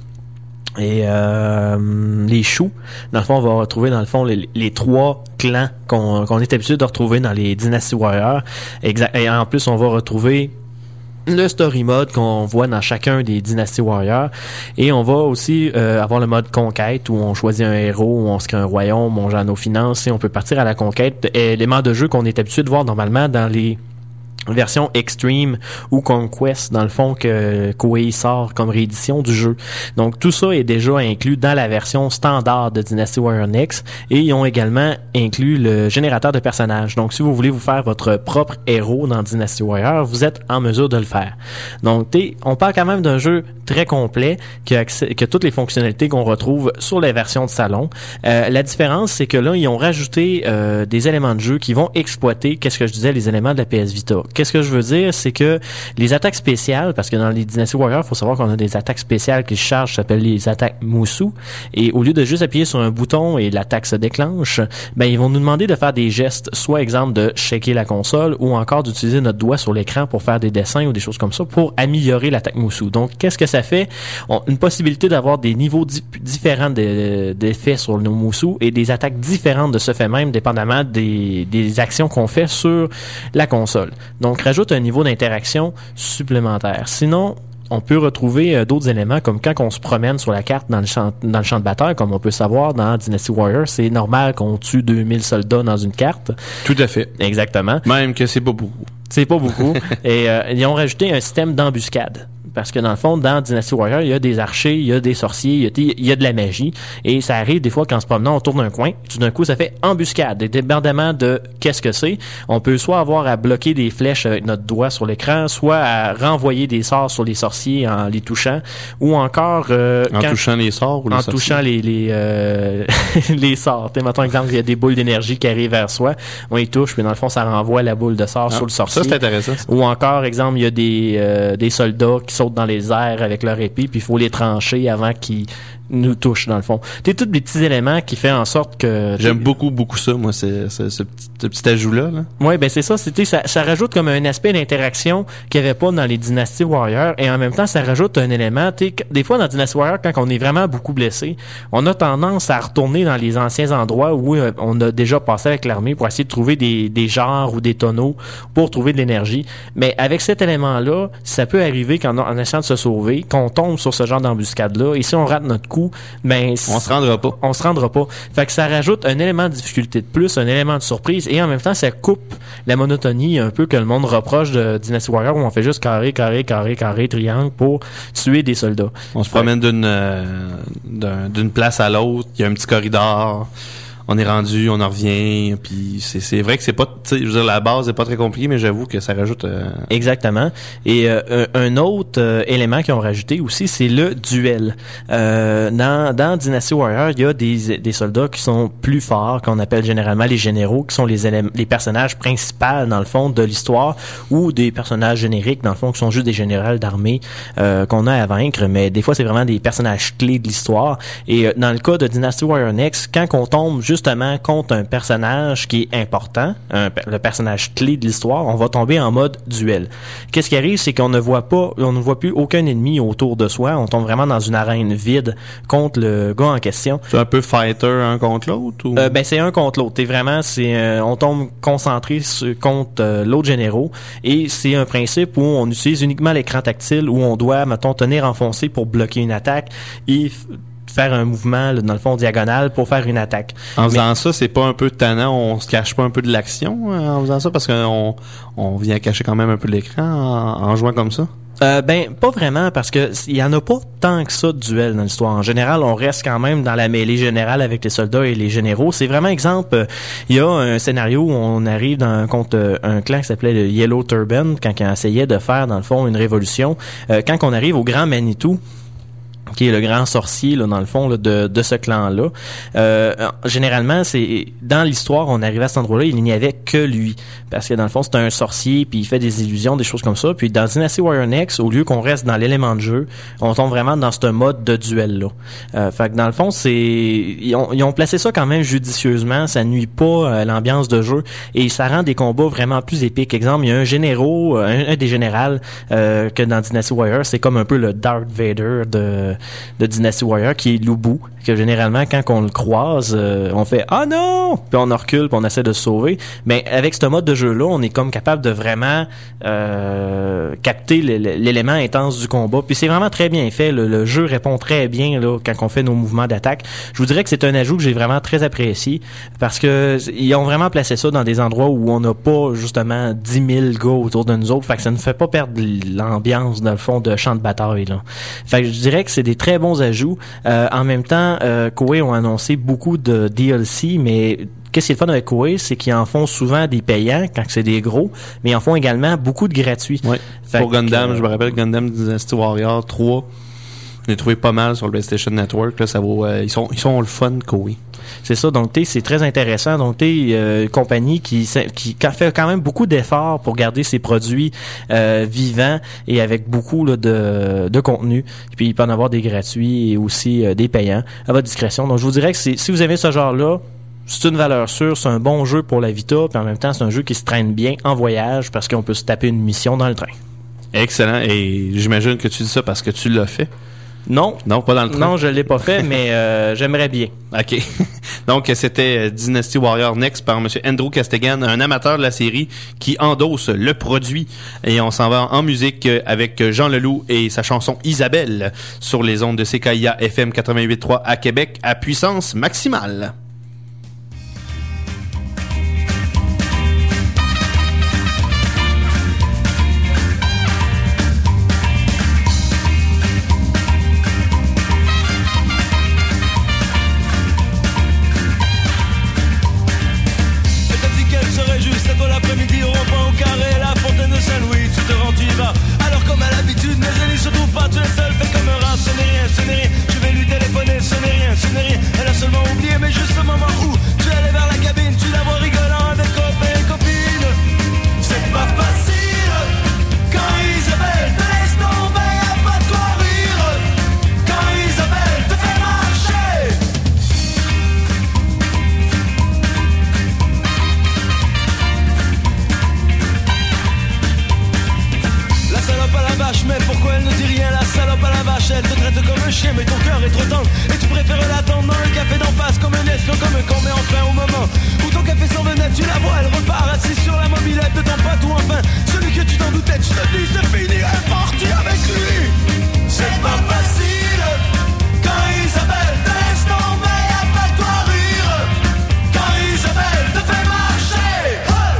et euh, les Shu. Dans le fond, on va retrouver, dans le fond, les, les trois clans qu'on, qu'on est habitué de retrouver dans les Dynasty Warrior. Exact. Et en plus, on va retrouver le story mode qu'on voit dans chacun des Dynasty Warriors, et on va aussi euh, avoir le mode conquête où on choisit un héros, où on se crée un royaume, on gère nos finances et on peut partir à la conquête, élément de jeu qu'on est habitué de voir normalement dans les version Extreme ou Conquest, dans le fond, que Koei sort comme réédition du jeu. Donc tout ça est déjà inclus dans la version standard de Dynasty Warrior Next, et ils ont également inclus le générateur de personnages. Donc si vous voulez vous faire votre propre héros dans Dynasty Warrior, vous êtes en mesure de le faire. Donc t'es, on parle quand même d'un jeu très complet qui a, accès, qui a toutes les fonctionnalités qu'on retrouve sur la version de salon. Euh, la différence, c'est que là, ils ont rajouté euh, des éléments de jeu qui vont exploiter, qu'est-ce que je disais, les éléments de la P S Vita. Qu'est-ce que je veux dire, c'est que les attaques spéciales, parce que dans les Dynasty Warrior, il faut savoir qu'on a des attaques spéciales qui se chargent, ça s'appelle les attaques Musu, et au lieu de juste appuyer sur un bouton et l'attaque se déclenche, ben ils vont nous demander de faire des gestes, soit exemple de shaker la console, ou encore d'utiliser notre doigt sur l'écran pour faire des dessins ou des choses comme ça, pour améliorer l'attaque Musu. Donc, qu'est-ce que ça fait? On, une possibilité d'avoir des niveaux di- différents de, d'effets sur nos Musu, et des attaques différentes de ce fait même, dépendamment des, des actions qu'on fait sur la console. Donc, rajoute un niveau d'interaction supplémentaire. Sinon, on peut retrouver euh, d'autres éléments, comme quand on se promène sur la carte dans le champ, dans le champ de bataille, comme on peut savoir dans Dynasty Warrior, c'est normal qu'on tue deux mille soldats dans une carte. Tout à fait. Exactement. Même que c'est pas beaucoup. C'est pas beaucoup. Et euh, ils ont rajouté un système d'embuscade. parce que dans le fond, dans Dynasty Warrior, il y a des archers, il y a des sorciers, il y a, il y a de la magie, et ça arrive des fois qu'en se promenant, on tourne un coin, tout d'un coup, ça fait embuscade, dépendamment de qu'est-ce que c'est. On peut soit avoir à bloquer des flèches avec notre doigt sur l'écran, soit à renvoyer des sorts sur les sorciers en les touchant, ou encore... Euh, en quand, touchant les sorts ou les En sorciers? touchant les les, euh, les sorts. T'sais, mettons exemple, il y a des boules d'énergie qui arrivent vers soi, on y touche, puis dans le fond, ça renvoie la boule de sort ah, sur le sorcier. Ça, c'est intéressant. Ça. Ou encore, exemple, il y a des, euh, des soldats qui sautent dans les airs avec leur épée, puis il faut les trancher avant qu'ils nous touchent, dans le fond. T'es tous des petits éléments qui font en sorte que... J'aime beaucoup, beaucoup ça, moi, c'est, c'est, ce, petit, ce petit ajout-là. Là. Oui, ben c'est ça. C'était, ça. Ça rajoute comme un aspect d'interaction qu'il n'y avait pas dans les Dynasty Warrior, et en même temps, ça rajoute un élément. Des fois, dans Dynasty Warrior, quand on est vraiment beaucoup blessé, on a tendance à retourner dans les anciens endroits où euh, on a déjà passé avec l'armée pour essayer de trouver des, des genres ou des tonneaux pour trouver de l'énergie. Mais avec cet élément-là, ça peut arriver qu'en en essayant de se sauver, qu'on tombe sur ce genre d'embuscade-là, et si on rate notre coup, ben on se rendra pas. On se rendra pas. Fait que ça rajoute un élément de difficulté de plus, un élément de surprise, et en même temps, ça coupe la monotonie un peu que le monde reproche de Dynasty Warrior, où on fait juste carré, carré, carré, carré, triangle pour tuer des soldats. On se promène d'une euh, d'un, d'une place à l'autre, il y a un petit corridor. On est rendu, on en revient, puis c'est c'est vrai que c'est pas, tu sais, je veux dire, la base est pas très compliquée, mais j'avoue que ça rajoute... Euh... Exactement. Et euh, un autre euh, élément qu'ils ont rajouté aussi, c'est le duel. Euh, dans, dans Dynasty Warrior, il y a des, des soldats qui sont plus forts, qu'on appelle généralement les généraux, qui sont les, élé- les personnages principaux, dans le fond, de l'histoire, ou des personnages génériques, dans le fond, qui sont juste des généraux d'armée euh, qu'on a à vaincre, mais des fois, c'est vraiment des personnages clés de l'histoire. Et euh, dans le cas de Dynasty Warrior Next, quand on tombe justement contre un personnage qui est important, un, le personnage clé de l'histoire, on va tomber en mode duel. Qu'est-ce qui arrive, c'est qu'on ne voit pas, on ne voit plus aucun ennemi autour de soi, on tombe vraiment dans une arène vide contre le gars en question. C'est un peu fighter un contre l'autre ou? Euh, ben c'est un contre l'autre. T'es vraiment, c'est, euh, on tombe concentré sur, contre euh, l'autre généraux, et c'est un principe où on utilise uniquement l'écran tactile, où on doit, mettons, tenir enfoncé pour bloquer une attaque et f- faire un mouvement là, dans le fond diagonal pour faire une attaque. En faisant Mais, ça, c'est pas un peu tannant, on se cache pas un peu de l'action euh, en faisant ça, parce qu'on on vient cacher quand même un peu l'écran en, en jouant comme ça? Euh, ben pas vraiment, parce que il y en a pas tant que ça de duel dans l'histoire. En général, on reste quand même dans la mêlée générale avec les soldats et les généraux. C'est vraiment exemple, il euh, y a un scénario où on arrive dans contre euh, un clan qui s'appelait le Yellow Turban, quand il essayait de faire dans le fond une révolution. Euh, quand on arrive au Grand Manitou, qui est le grand sorcier là, dans le fond là, de, de ce clan-là. Euh, généralement, c'est dans l'histoire, on arrivait à cet endroit-là, il n'y avait que lui. Parce que dans le fond, c'est un sorcier, puis il fait des illusions, des choses comme ça. Puis dans Dynasty Warrior Next, au lieu qu'on reste dans l'élément de jeu, on tombe vraiment dans ce mode de duel-là. Euh, fait que dans le fond, c'est ils ont, ils ont placé ça quand même judicieusement, ça nuit pas à l'ambiance de jeu, et ça rend des combats vraiment plus épiques. Exemple, il y a un généraux, un, un des générales euh, que dans Dynasty Warrior, c'est comme un peu le Darth Vader de de Dynasty Warrior, qui est Lubu, que généralement quand on le croise, euh, on fait ah non, puis on recule, puis on essaie de se sauver. Mais avec ce mode de jeu là, on est comme capable de vraiment euh, capter l'élément intense du combat. Puis c'est vraiment très bien fait. Le, le jeu répond très bien là quand on fait nos mouvements d'attaque. Je vous dirais que c'est un ajout que j'ai vraiment très apprécié, parce que ils ont vraiment placé ça dans des endroits où on n'a pas justement dix mille gars autour de nous autres. Fait que ça ne fait pas perdre l'ambiance dans le fond de champ de bataille là. Fait que je dirais que c'est des très bons ajouts. Euh, en même temps, euh, Koei ont annoncé beaucoup de D L C, mais qu'est-ce qui est le fun avec Koei, c'est qu'ils en font souvent des payants quand c'est des gros, mais ils en font également beaucoup de gratuits. Oui. Pour Gundam, que, je me rappelle Gundam Dynasty Warrior trois, je l'ai trouvé pas mal sur le PlayStation Network. Là, ça vaut, euh, ils sont, ils sont le fun, Koei. C'est ça, donc t'es, c'est très intéressant. Donc t'es euh, compagnie qui, qui fait quand même beaucoup d'efforts pour garder ses produits euh, vivants et avec beaucoup là, de, de contenu. Puis il peut en avoir des gratuits et aussi euh, des payants à votre discrétion. Donc je vous dirais que c'est, si vous aimez ce genre-là, c'est une valeur sûre, c'est un bon jeu pour la Vita, puis en même temps c'est un jeu qui se traîne bien en voyage parce qu'on peut se taper une mission dans le train. Excellent, et j'imagine que tu dis ça parce que tu l'as fait. Non. Non, pas dans le train. Non, je l'ai pas fait, mais euh, j'aimerais bien. OK. Donc, c'était Dynasty Warrior Next par M. Andrew Castigan, un amateur de la série qui endosse le produit. Et on s'en va en musique avec Jean Leloup et sa chanson Isabelle sur les ondes de C K I A F M quatre-vingt-huit virgule trois à Québec à puissance maximale. elle ne dit rien, la salope à la vache, elle te traite comme un chien, mais ton cœur est trop tendre, et tu préfères l'attendre dans un café d'en face, comme un espion, comme un con, mais enfin au moment où ton café s'en venait, tu la vois, elle repart assise sur la mobilette de ton pote, ou enfin, celui que tu t'en doutais, tu te dis, c'est fini, elle est partie avec lui. C'est pas facile, quand Isabelle te laisse tomber, y'a pas de quoi rire, quand Isabelle te fait marcher, hey!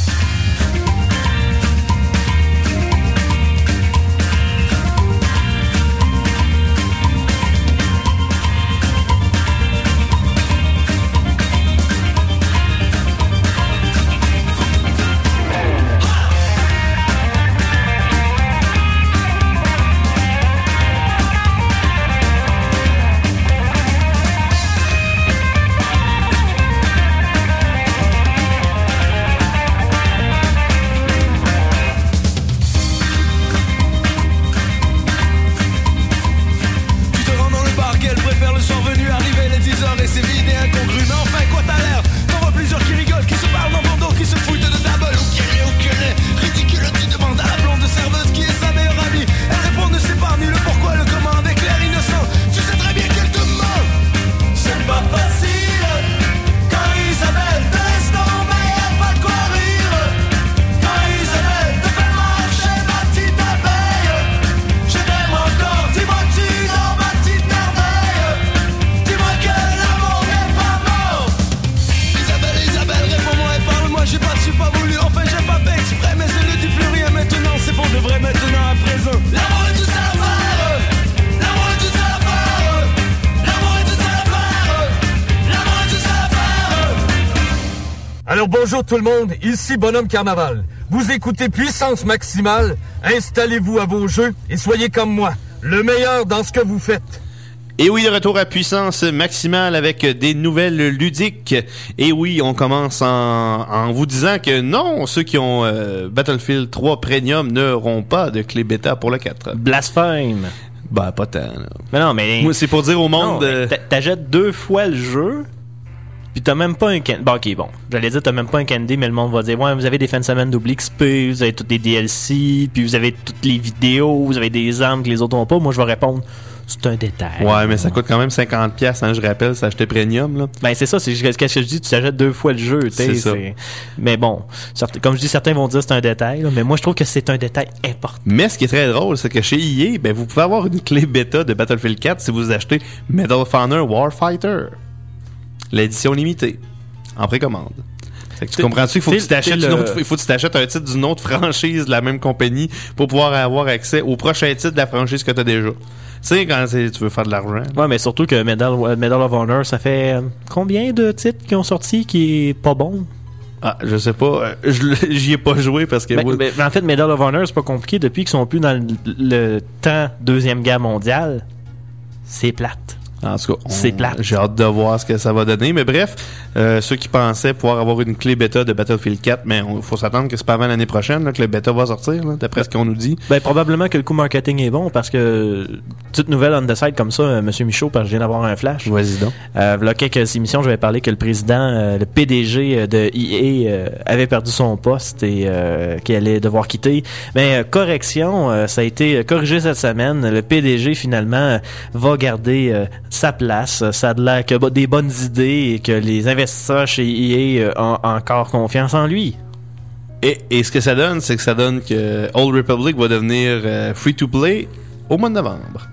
Et c'est vide et incongru, mais enfin quoi t'as l'air? T'en vois plusieurs qui rigolent, qui se parlent dans ton dos, qui se foutent de ta gueule, ou qui rit ou qui rit. Ridicule, tu demandes à la blonde serveuse qui est sa meilleure amie. Elle répond ne sait pas ni le pourquoi, le comment, avec l'air innocent. Tu sais très bien qu'elle te ment. C'est pas facile, quand Isabelle te laisse tomber, y'a pas de quoi rire. Quand Isabelle te fait marcher, ma petite abeille, je t'aime encore, dis-moi que tu dors, ma petite merveille. Dis-moi que l'amour n'est pas mort. Isabelle, Isabelle, réponds-moi et parle-moi. J'ai pas su, pas voulu, enfin j'ai pas fait exprès, mais elle ne dit plus rien maintenant. C'est pour de vrai maintenant à présent. L'amour est tout ça l'affaire. L'amour est tout ça l'affaire. L'amour est tout ça l'affaire. L'amour est tout ça l'affaire. Alors bonjour tout le monde, ici Bonhomme Carnaval. Vous écoutez Puissance Maximale, installez-vous à vos jeux et soyez comme moi, le meilleur dans ce que vous faites. Et oui, de retour à Puissance Maximale avec des nouvelles ludiques. Et oui, on commence en, en vous disant que non, ceux qui ont euh, Battlefield trois Premium n'auront pas de clé bêta pour le quatre. Blasphème. Ben, pas tant. Là. Mais non, mais... Moi, c'est pour dire au monde... Non, euh... t'achètes deux fois le jeu, puis t'as même pas un candy. Bon, ok, bon. J'allais dire, t'as même pas un candy, mais le monde va dire, ouais, vous avez des fins de semaine double X P, vous avez tous des D L C, puis vous avez toutes les vidéos, vous avez des armes que les autres ont pas. Moi, je vais répondre, c'est un détail. Ouais, mais ça coûte quand même cinquante dollars, hein, je rappelle, ça acheter premium, là. Ben, c'est ça, c'est ce que je dis, tu t'achètes deux fois le jeu, tu sais. C'est ça. Mais bon, certes, comme je dis, certains vont dire c'est un détail, là, mais moi, je trouve que c'est un détail important. Mais ce qui est très drôle, c'est que chez E A, ben, vous pouvez avoir une clé bêta de Battlefield quatre si vous achetez Medal of Honor Warfighter. L'édition limitée. En précommande. Fait que tu comprends-tu qu'il faut que tu t'achètes une autre, il faut que tu t'achètes un titre d'une autre franchise de la même compagnie pour pouvoir avoir accès au prochain titre de la franchise que tu as déjà. Tu sais, quand c'est, tu veux faire de l'argent. Ouais, mais surtout que Medal, Medal of Honor, ça fait combien de titres qui ont sorti qui est pas bon? Ah, je sais pas. Je, j'y ai pas joué parce que... Ben, oui. ben, en fait, Medal of Honor, c'est pas compliqué. Depuis qu'ils sont plus dans le, le temps Deuxième Guerre mondiale, c'est plate. En tout cas, on, c'est plate. J'ai hâte de voir ce que ça va donner. Mais bref, euh, ceux qui pensaient pouvoir avoir une clé bêta de Battlefield quatre, mais il faut s'attendre que c'est pas avant l'année prochaine là, que le bêta va sortir, là, d'après ce qu'on nous dit. Ben, probablement que le coup marketing est bon parce que toute nouvelle on the side comme ça, euh, Monsieur Michaud, parce que je viens d'avoir un flash. Vas-y donc. Euh, là, quelques émissions, je vais parler que le président, euh, le P D G de E A euh, avait perdu son poste et euh, qu'il allait devoir quitter. Mais euh, correction, euh, ça a été corrigé cette semaine. Le P D G, finalement, euh, va garder euh, sa place. Ça a de l'air qu'il a des bonnes idées et que les investisseurs chez E A ont encore confiance en lui. Et, et ce que ça donne, c'est que ça donne que Old Republic va devenir euh, free-to-play au mois de novembre.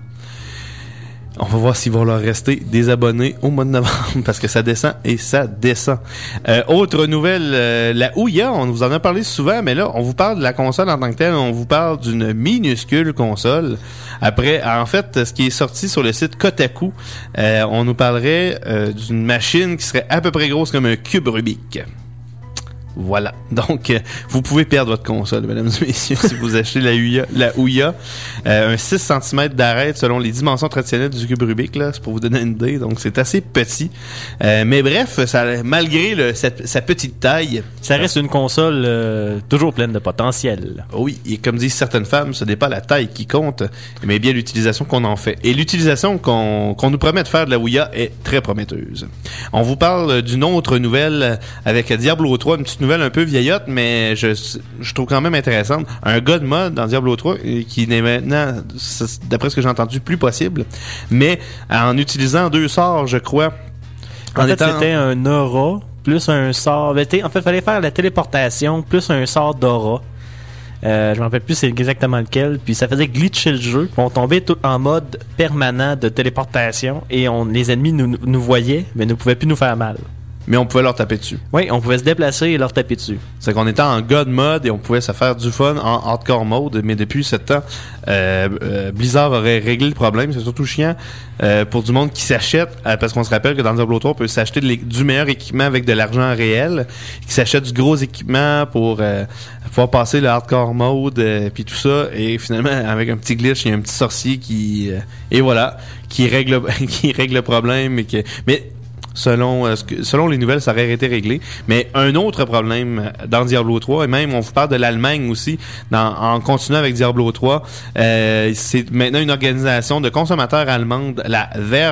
On va voir s'ils vont leur rester des abonnés au mois de novembre parce que ça descend et ça descend. Euh, autre nouvelle, euh, la Ouya, on vous en a parlé souvent, mais là, on vous parle de la console en tant que telle, on vous parle d'une minuscule console. Après, en fait, ce qui est sorti sur le site Kotaku, euh, on nous parlerait euh, d'une machine qui serait à peu près grosse comme un cube Rubik. Voilà. Donc, euh, vous pouvez perdre votre console, mesdames et messieurs, si vous achetez la Ouya. La Ouya. Euh, un six centimètres d'arête selon les dimensions traditionnelles du cube Rubik, là, c'est pour vous donner une idée. Donc, c'est assez petit. Euh, mais bref, ça, malgré le, cette, sa petite taille... Ça reste une console euh, toujours pleine de potentiel. Oui, et comme disent certaines femmes, ce n'est pas la taille qui compte, mais bien l'utilisation qu'on en fait. Et l'utilisation qu'on, qu'on nous promet de faire de la Ouya est très prometteuse. On vous parle d'une autre nouvelle avec Diablo trois, une petite nouvelle un peu vieillotte, mais je, je trouve quand même intéressante. Un god mode dans Diablo trois qui n'est maintenant, d'après ce que j'ai entendu, plus possible, mais en utilisant deux sorts, je crois. En, en fait, étant... c'était un aura plus un sort. En fait, il fallait faire la téléportation plus un sort d'aura. Euh, je me rappelle plus c'est exactement lequel. Puis ça faisait glitcher le jeu. On tombait tout en mode permanent de téléportation et on, les ennemis nous, nous voyaient, mais ne pouvaient plus nous faire mal. Mais on pouvait leur taper dessus. Oui, on pouvait se déplacer et leur taper dessus. C'est qu'on était en God mode et on pouvait se faire du fun en hardcore mode, mais depuis ce temps, euh, euh, Blizzard aurait réglé le problème. C'est surtout chiant euh, pour du monde qui s'achète, euh, parce qu'on se rappelle que dans Diablo trois, on peut s'acheter de du meilleur équipement avec de l'argent réel, qui s'achète du gros équipement pour euh, pouvoir passer le hardcore mode, euh, puis tout ça, et finalement, avec un petit glitch, il y a un petit sorcier qui... Euh, et voilà, qui règle qui règle le problème. Et que, mais Selon, euh, selon les nouvelles, ça aurait été réglé. Mais un autre problème dans Diablo trois, et même on vous parle de l'Allemagne aussi, dans, en continuant avec Diablo trois, euh, c'est maintenant une organisation de consommateurs allemande, la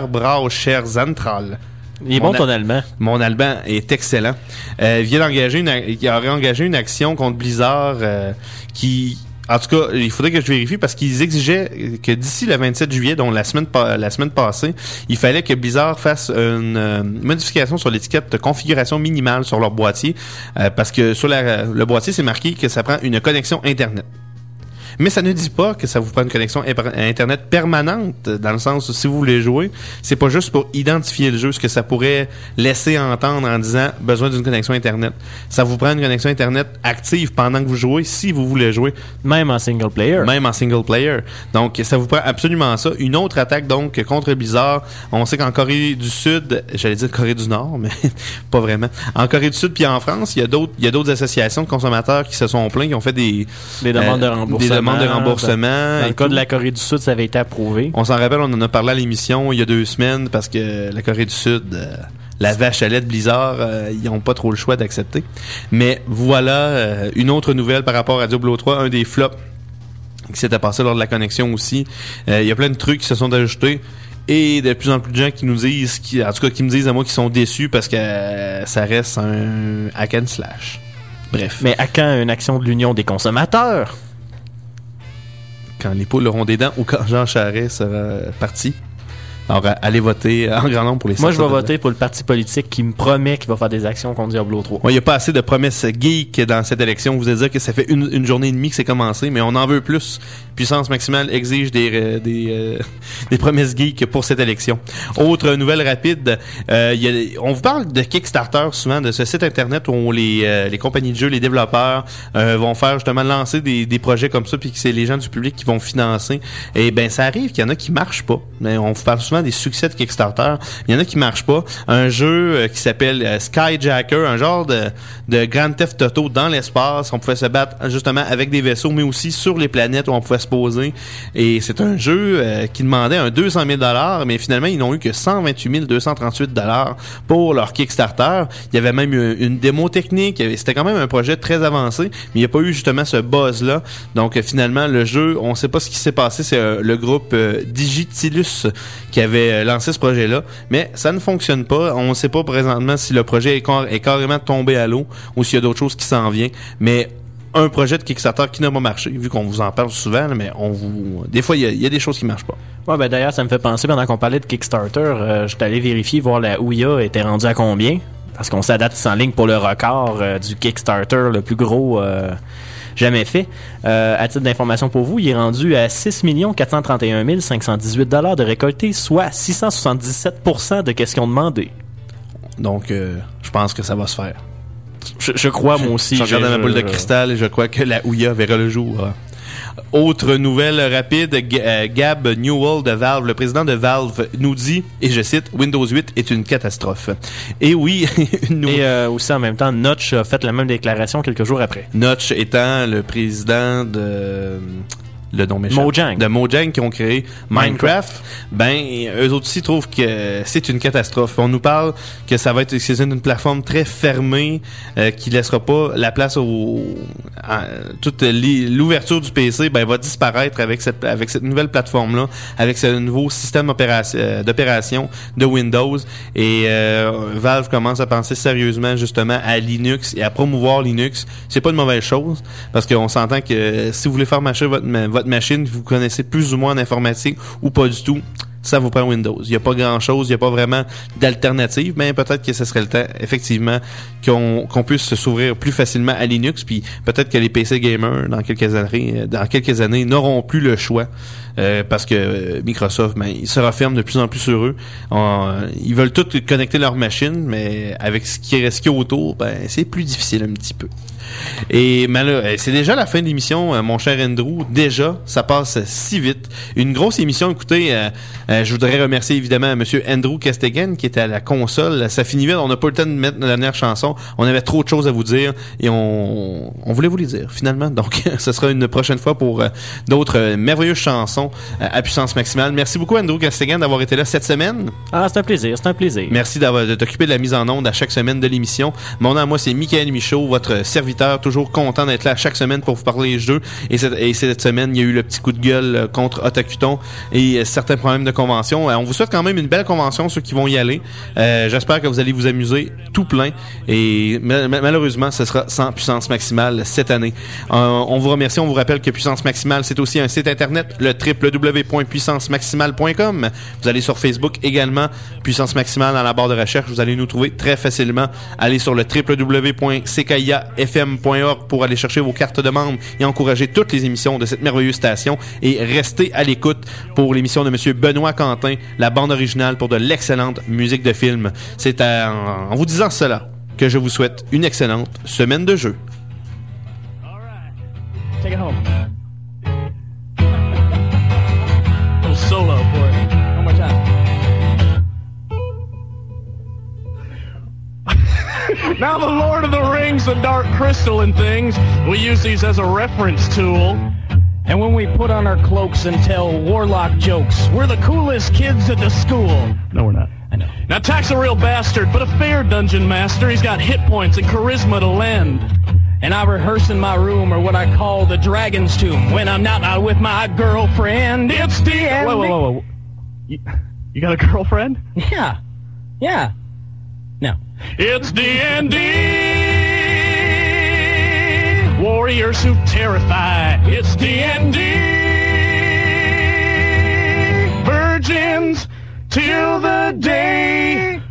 Verbraucherzentrale. Il est bon ton allemand. Mon allemand est excellent. Euh, vient d'engager une, il aurait engagé une action contre Blizzard euh, qui... En tout cas, il faudrait que je vérifie parce qu'ils exigeaient que d'ici le vingt-sept juillet, donc la semaine pa- la semaine passée, il fallait que Blizzard fasse une euh, modification sur l'étiquette de configuration minimale sur leur boîtier euh, parce que sur la, le boîtier, c'est marqué que ça prend une connexion Internet. Mais ça ne dit pas que ça vous prend une connexion Internet permanente, dans le sens où si vous voulez jouer, c'est pas juste pour identifier le jeu, ce que ça pourrait laisser entendre en disant besoin d'une connexion Internet. Ça vous prend une connexion Internet active pendant que vous jouez, si vous voulez jouer. Même en single player. Même en single player. Donc, ça vous prend absolument ça. Une autre attaque, donc, contre Blizzard. On sait qu'en Corée du Sud, j'allais dire Corée du Nord, mais pas vraiment. En Corée du Sud puis en France, il y a d'autres, il y a d'autres associations de consommateurs qui se sont plaints, qui ont fait des... Des demandes euh, de remboursement. Des demandes de remboursement. Dans, dans le cas tout. de la Corée du Sud, ça avait été approuvé. On s'en rappelle, on en a parlé à l'émission il y a deux semaines parce que la Corée du Sud, euh, la vache à lait de Blizzard, euh, ils n'ont pas trop le choix d'accepter. Mais voilà euh, une autre nouvelle par rapport à Diablo trois, un des flops qui s'était passé lors de la connexion aussi. Euh, il y a plein de trucs qui se sont ajoutés. Et de plus en plus de gens qui nous disent, qui, en tout cas qui me disent à moi qu'ils sont déçus parce que euh, ça reste un hack and slash. Bref. Mais à quand une action de l'Union des consommateurs? Quand les poules auront des dents ou quand Jean Charest sera parti. Alors, allez voter en grand nombre pour les Moi, je vais voter pour le parti politique qui me promet qu'il va faire des actions contre Diablo trois. Il n'y a pas assez de promesses geeks dans cette élection. Vous allez dire que ça fait une, une journée et demie que c'est commencé, mais on en veut plus. Puissance maximale exige des, euh, des, euh, des promesses geeks pour cette élection. Autre nouvelle rapide, euh, y a, on vous parle de Kickstarter souvent, de ce site internet où les, euh, les compagnies de jeux, les développeurs euh, vont faire justement lancer des, des projets comme ça, puis que c'est les gens du public qui vont financer. Et ben ça arrive qu'il y en a qui marchent pas. Mais on vous parle souvent des succès de Kickstarter. Il y en a qui marchent pas. Un jeu euh, qui s'appelle euh, Skyjacker, un genre de, de Grand Theft Auto dans l'espace. On pouvait se battre justement avec des vaisseaux, mais aussi sur les planètes où on pouvait se poser. Et c'est un jeu euh, qui demandait un deux cent mille dollars, mais finalement, ils n'ont eu que cent vingt-huit mille deux cent trente-huit dollars pour leur Kickstarter. Il y avait même une, une démo technique. C'était quand même un projet très avancé, mais il n'y a pas eu justement ce buzz-là. Donc, euh, finalement, le jeu, on ne sait pas ce qui s'est passé. C'est euh, le groupe euh, Digitilus qui avait euh, lancé ce projet-là, mais ça ne fonctionne pas. On ne sait pas présentement si le projet est, car- est carrément tombé à l'eau ou s'il y a d'autres choses qui s'en viennent, mais un projet de Kickstarter qui n'a pas marché, vu qu'on vous en parle souvent, mais on vous, des fois, il y, y a des choses qui marchent pas. Ouais, ben d'ailleurs, ça me fait penser, pendant qu'on parlait de Kickstarter, euh, j'étais allé vérifier, voir la Ouya était rendue à combien, parce qu'on s'adapte en ligne pour le record euh, du Kickstarter, le plus gros euh, jamais fait. Euh, à titre d'information pour vous, il est rendu à six millions quatre cent trente et un mille cinq cent dix-huit dollars de récolté, soit six cent soixante-dix-sept pour cent de questions demandées. Donc, euh, je pense que ça va se faire. Je, je crois, moi aussi. Je regarde je, ma boule de je, cristal et je crois que la Ouya verra le jour. Autre nouvelle rapide, Gab Newell de Valve, le président de Valve, nous dit, et je cite, Windows huit est une catastrophe. Et oui, une et euh, aussi en même temps, Notch a fait la même déclaration quelques jours après. Notch étant le président de le nom méchant. Mojang. De Mojang qui ont créé Minecraft. Minecraft. Ben, eux autres aussi trouvent que c'est une catastrophe. On nous parle que ça va être, c'est une plateforme très fermée, euh, qui laissera pas la place au, à, toute l'ouverture du P C, ben, va disparaître avec cette, avec cette nouvelle plateforme-là, avec ce nouveau système d'opération, d'opération de Windows. Et, euh, Valve commence à penser sérieusement, justement, à Linux et à promouvoir Linux. C'est pas une mauvaise chose, parce qu'on s'entend que si vous voulez faire marcher votre, votre machine, vous connaissez plus ou moins en informatique ou pas du tout, ça vous prend Windows. Il n'y a pas grand-chose, il n'y a pas vraiment d'alternative, mais peut-être que ce serait le temps, effectivement, qu'on, qu'on puisse s'ouvrir plus facilement à Linux, puis peut-être que les P C gamers, dans quelques années, dans quelques années, n'auront plus le choix, euh, parce que Microsoft, ben, ils se referment de plus en plus sur eux. On, ils veulent tous connecter leur machine, mais avec ce qui est, ce qui est autour, ben, c'est plus difficile un petit peu. Et malheureusement, c'est déjà la fin de l'émission, mon cher Andrew. Déjà, ça passe si vite. Une grosse émission. Écoutez, euh, euh, je voudrais remercier évidemment Monsieur Andrew Kestegan qui était à la console. Ça finit vite. On n'a pas eu le temps de mettre la dernière chanson. On avait trop de choses à vous dire et on, on voulait vous les dire finalement. Donc, ce sera une prochaine fois pour euh, d'autres euh, merveilleuses chansons euh, à puissance maximale. Merci beaucoup Andrew Kestegan d'avoir été là cette semaine. Ah, c'est un plaisir, c'est un plaisir. Merci d'avoir de t'occuper de la mise en onde à chaque semaine de l'émission. Mon nom à moi c'est Michael Michaud, votre serviteur. Toujours content d'être là chaque semaine pour vous parler des jeux. Et cette, et cette semaine, il y a eu le petit coup de gueule contre Otakuton et euh, certains problèmes de convention. Euh, on vous souhaite quand même une belle convention, ceux qui vont y aller. Euh, j'espère que vous allez vous amuser tout plein. Et ma- malheureusement, ce sera sans puissance maximale cette année. Euh, on vous remercie. On vous rappelle que Puissance Maximale, c'est aussi un site internet, le w w w point puissance maximale point com. Vous allez sur Facebook également, Puissance Maximale dans la barre de recherche. Vous allez nous trouver très facilement. Allez sur le w w w point c k i a f m point org pour aller chercher vos cartes de membres et encourager toutes les émissions de cette merveilleuse station et restez à l'écoute pour l'émission de Monsieur Benoît Quentin, la bande originale pour de l'excellente musique de film. C'est à, en, en vous disant cela que je vous souhaite une excellente semaine de jeu. Take it home. A little solo for it. One more time. Now the Lord of the Rings, the Dark Crystal and things, we use these as a reference tool. And when we put on our cloaks and tell warlock jokes, we're the coolest kids at the school. No, we're not. I know. Now Tack's a real bastard, but a fair dungeon master. He's got hit points and charisma to lend. And I rehearse in my room, or what I call the dragon's tomb, when I'm not out with my girlfriend. It's the end. Whoa, whoa, whoa, whoa. You, you got a girlfriend? Yeah. Yeah. No. It's D and D. Warriors who terrify. It's D and D. Virgins till the day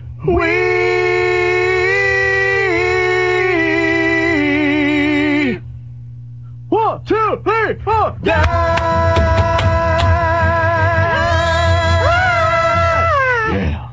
we... One, two, three, four, die!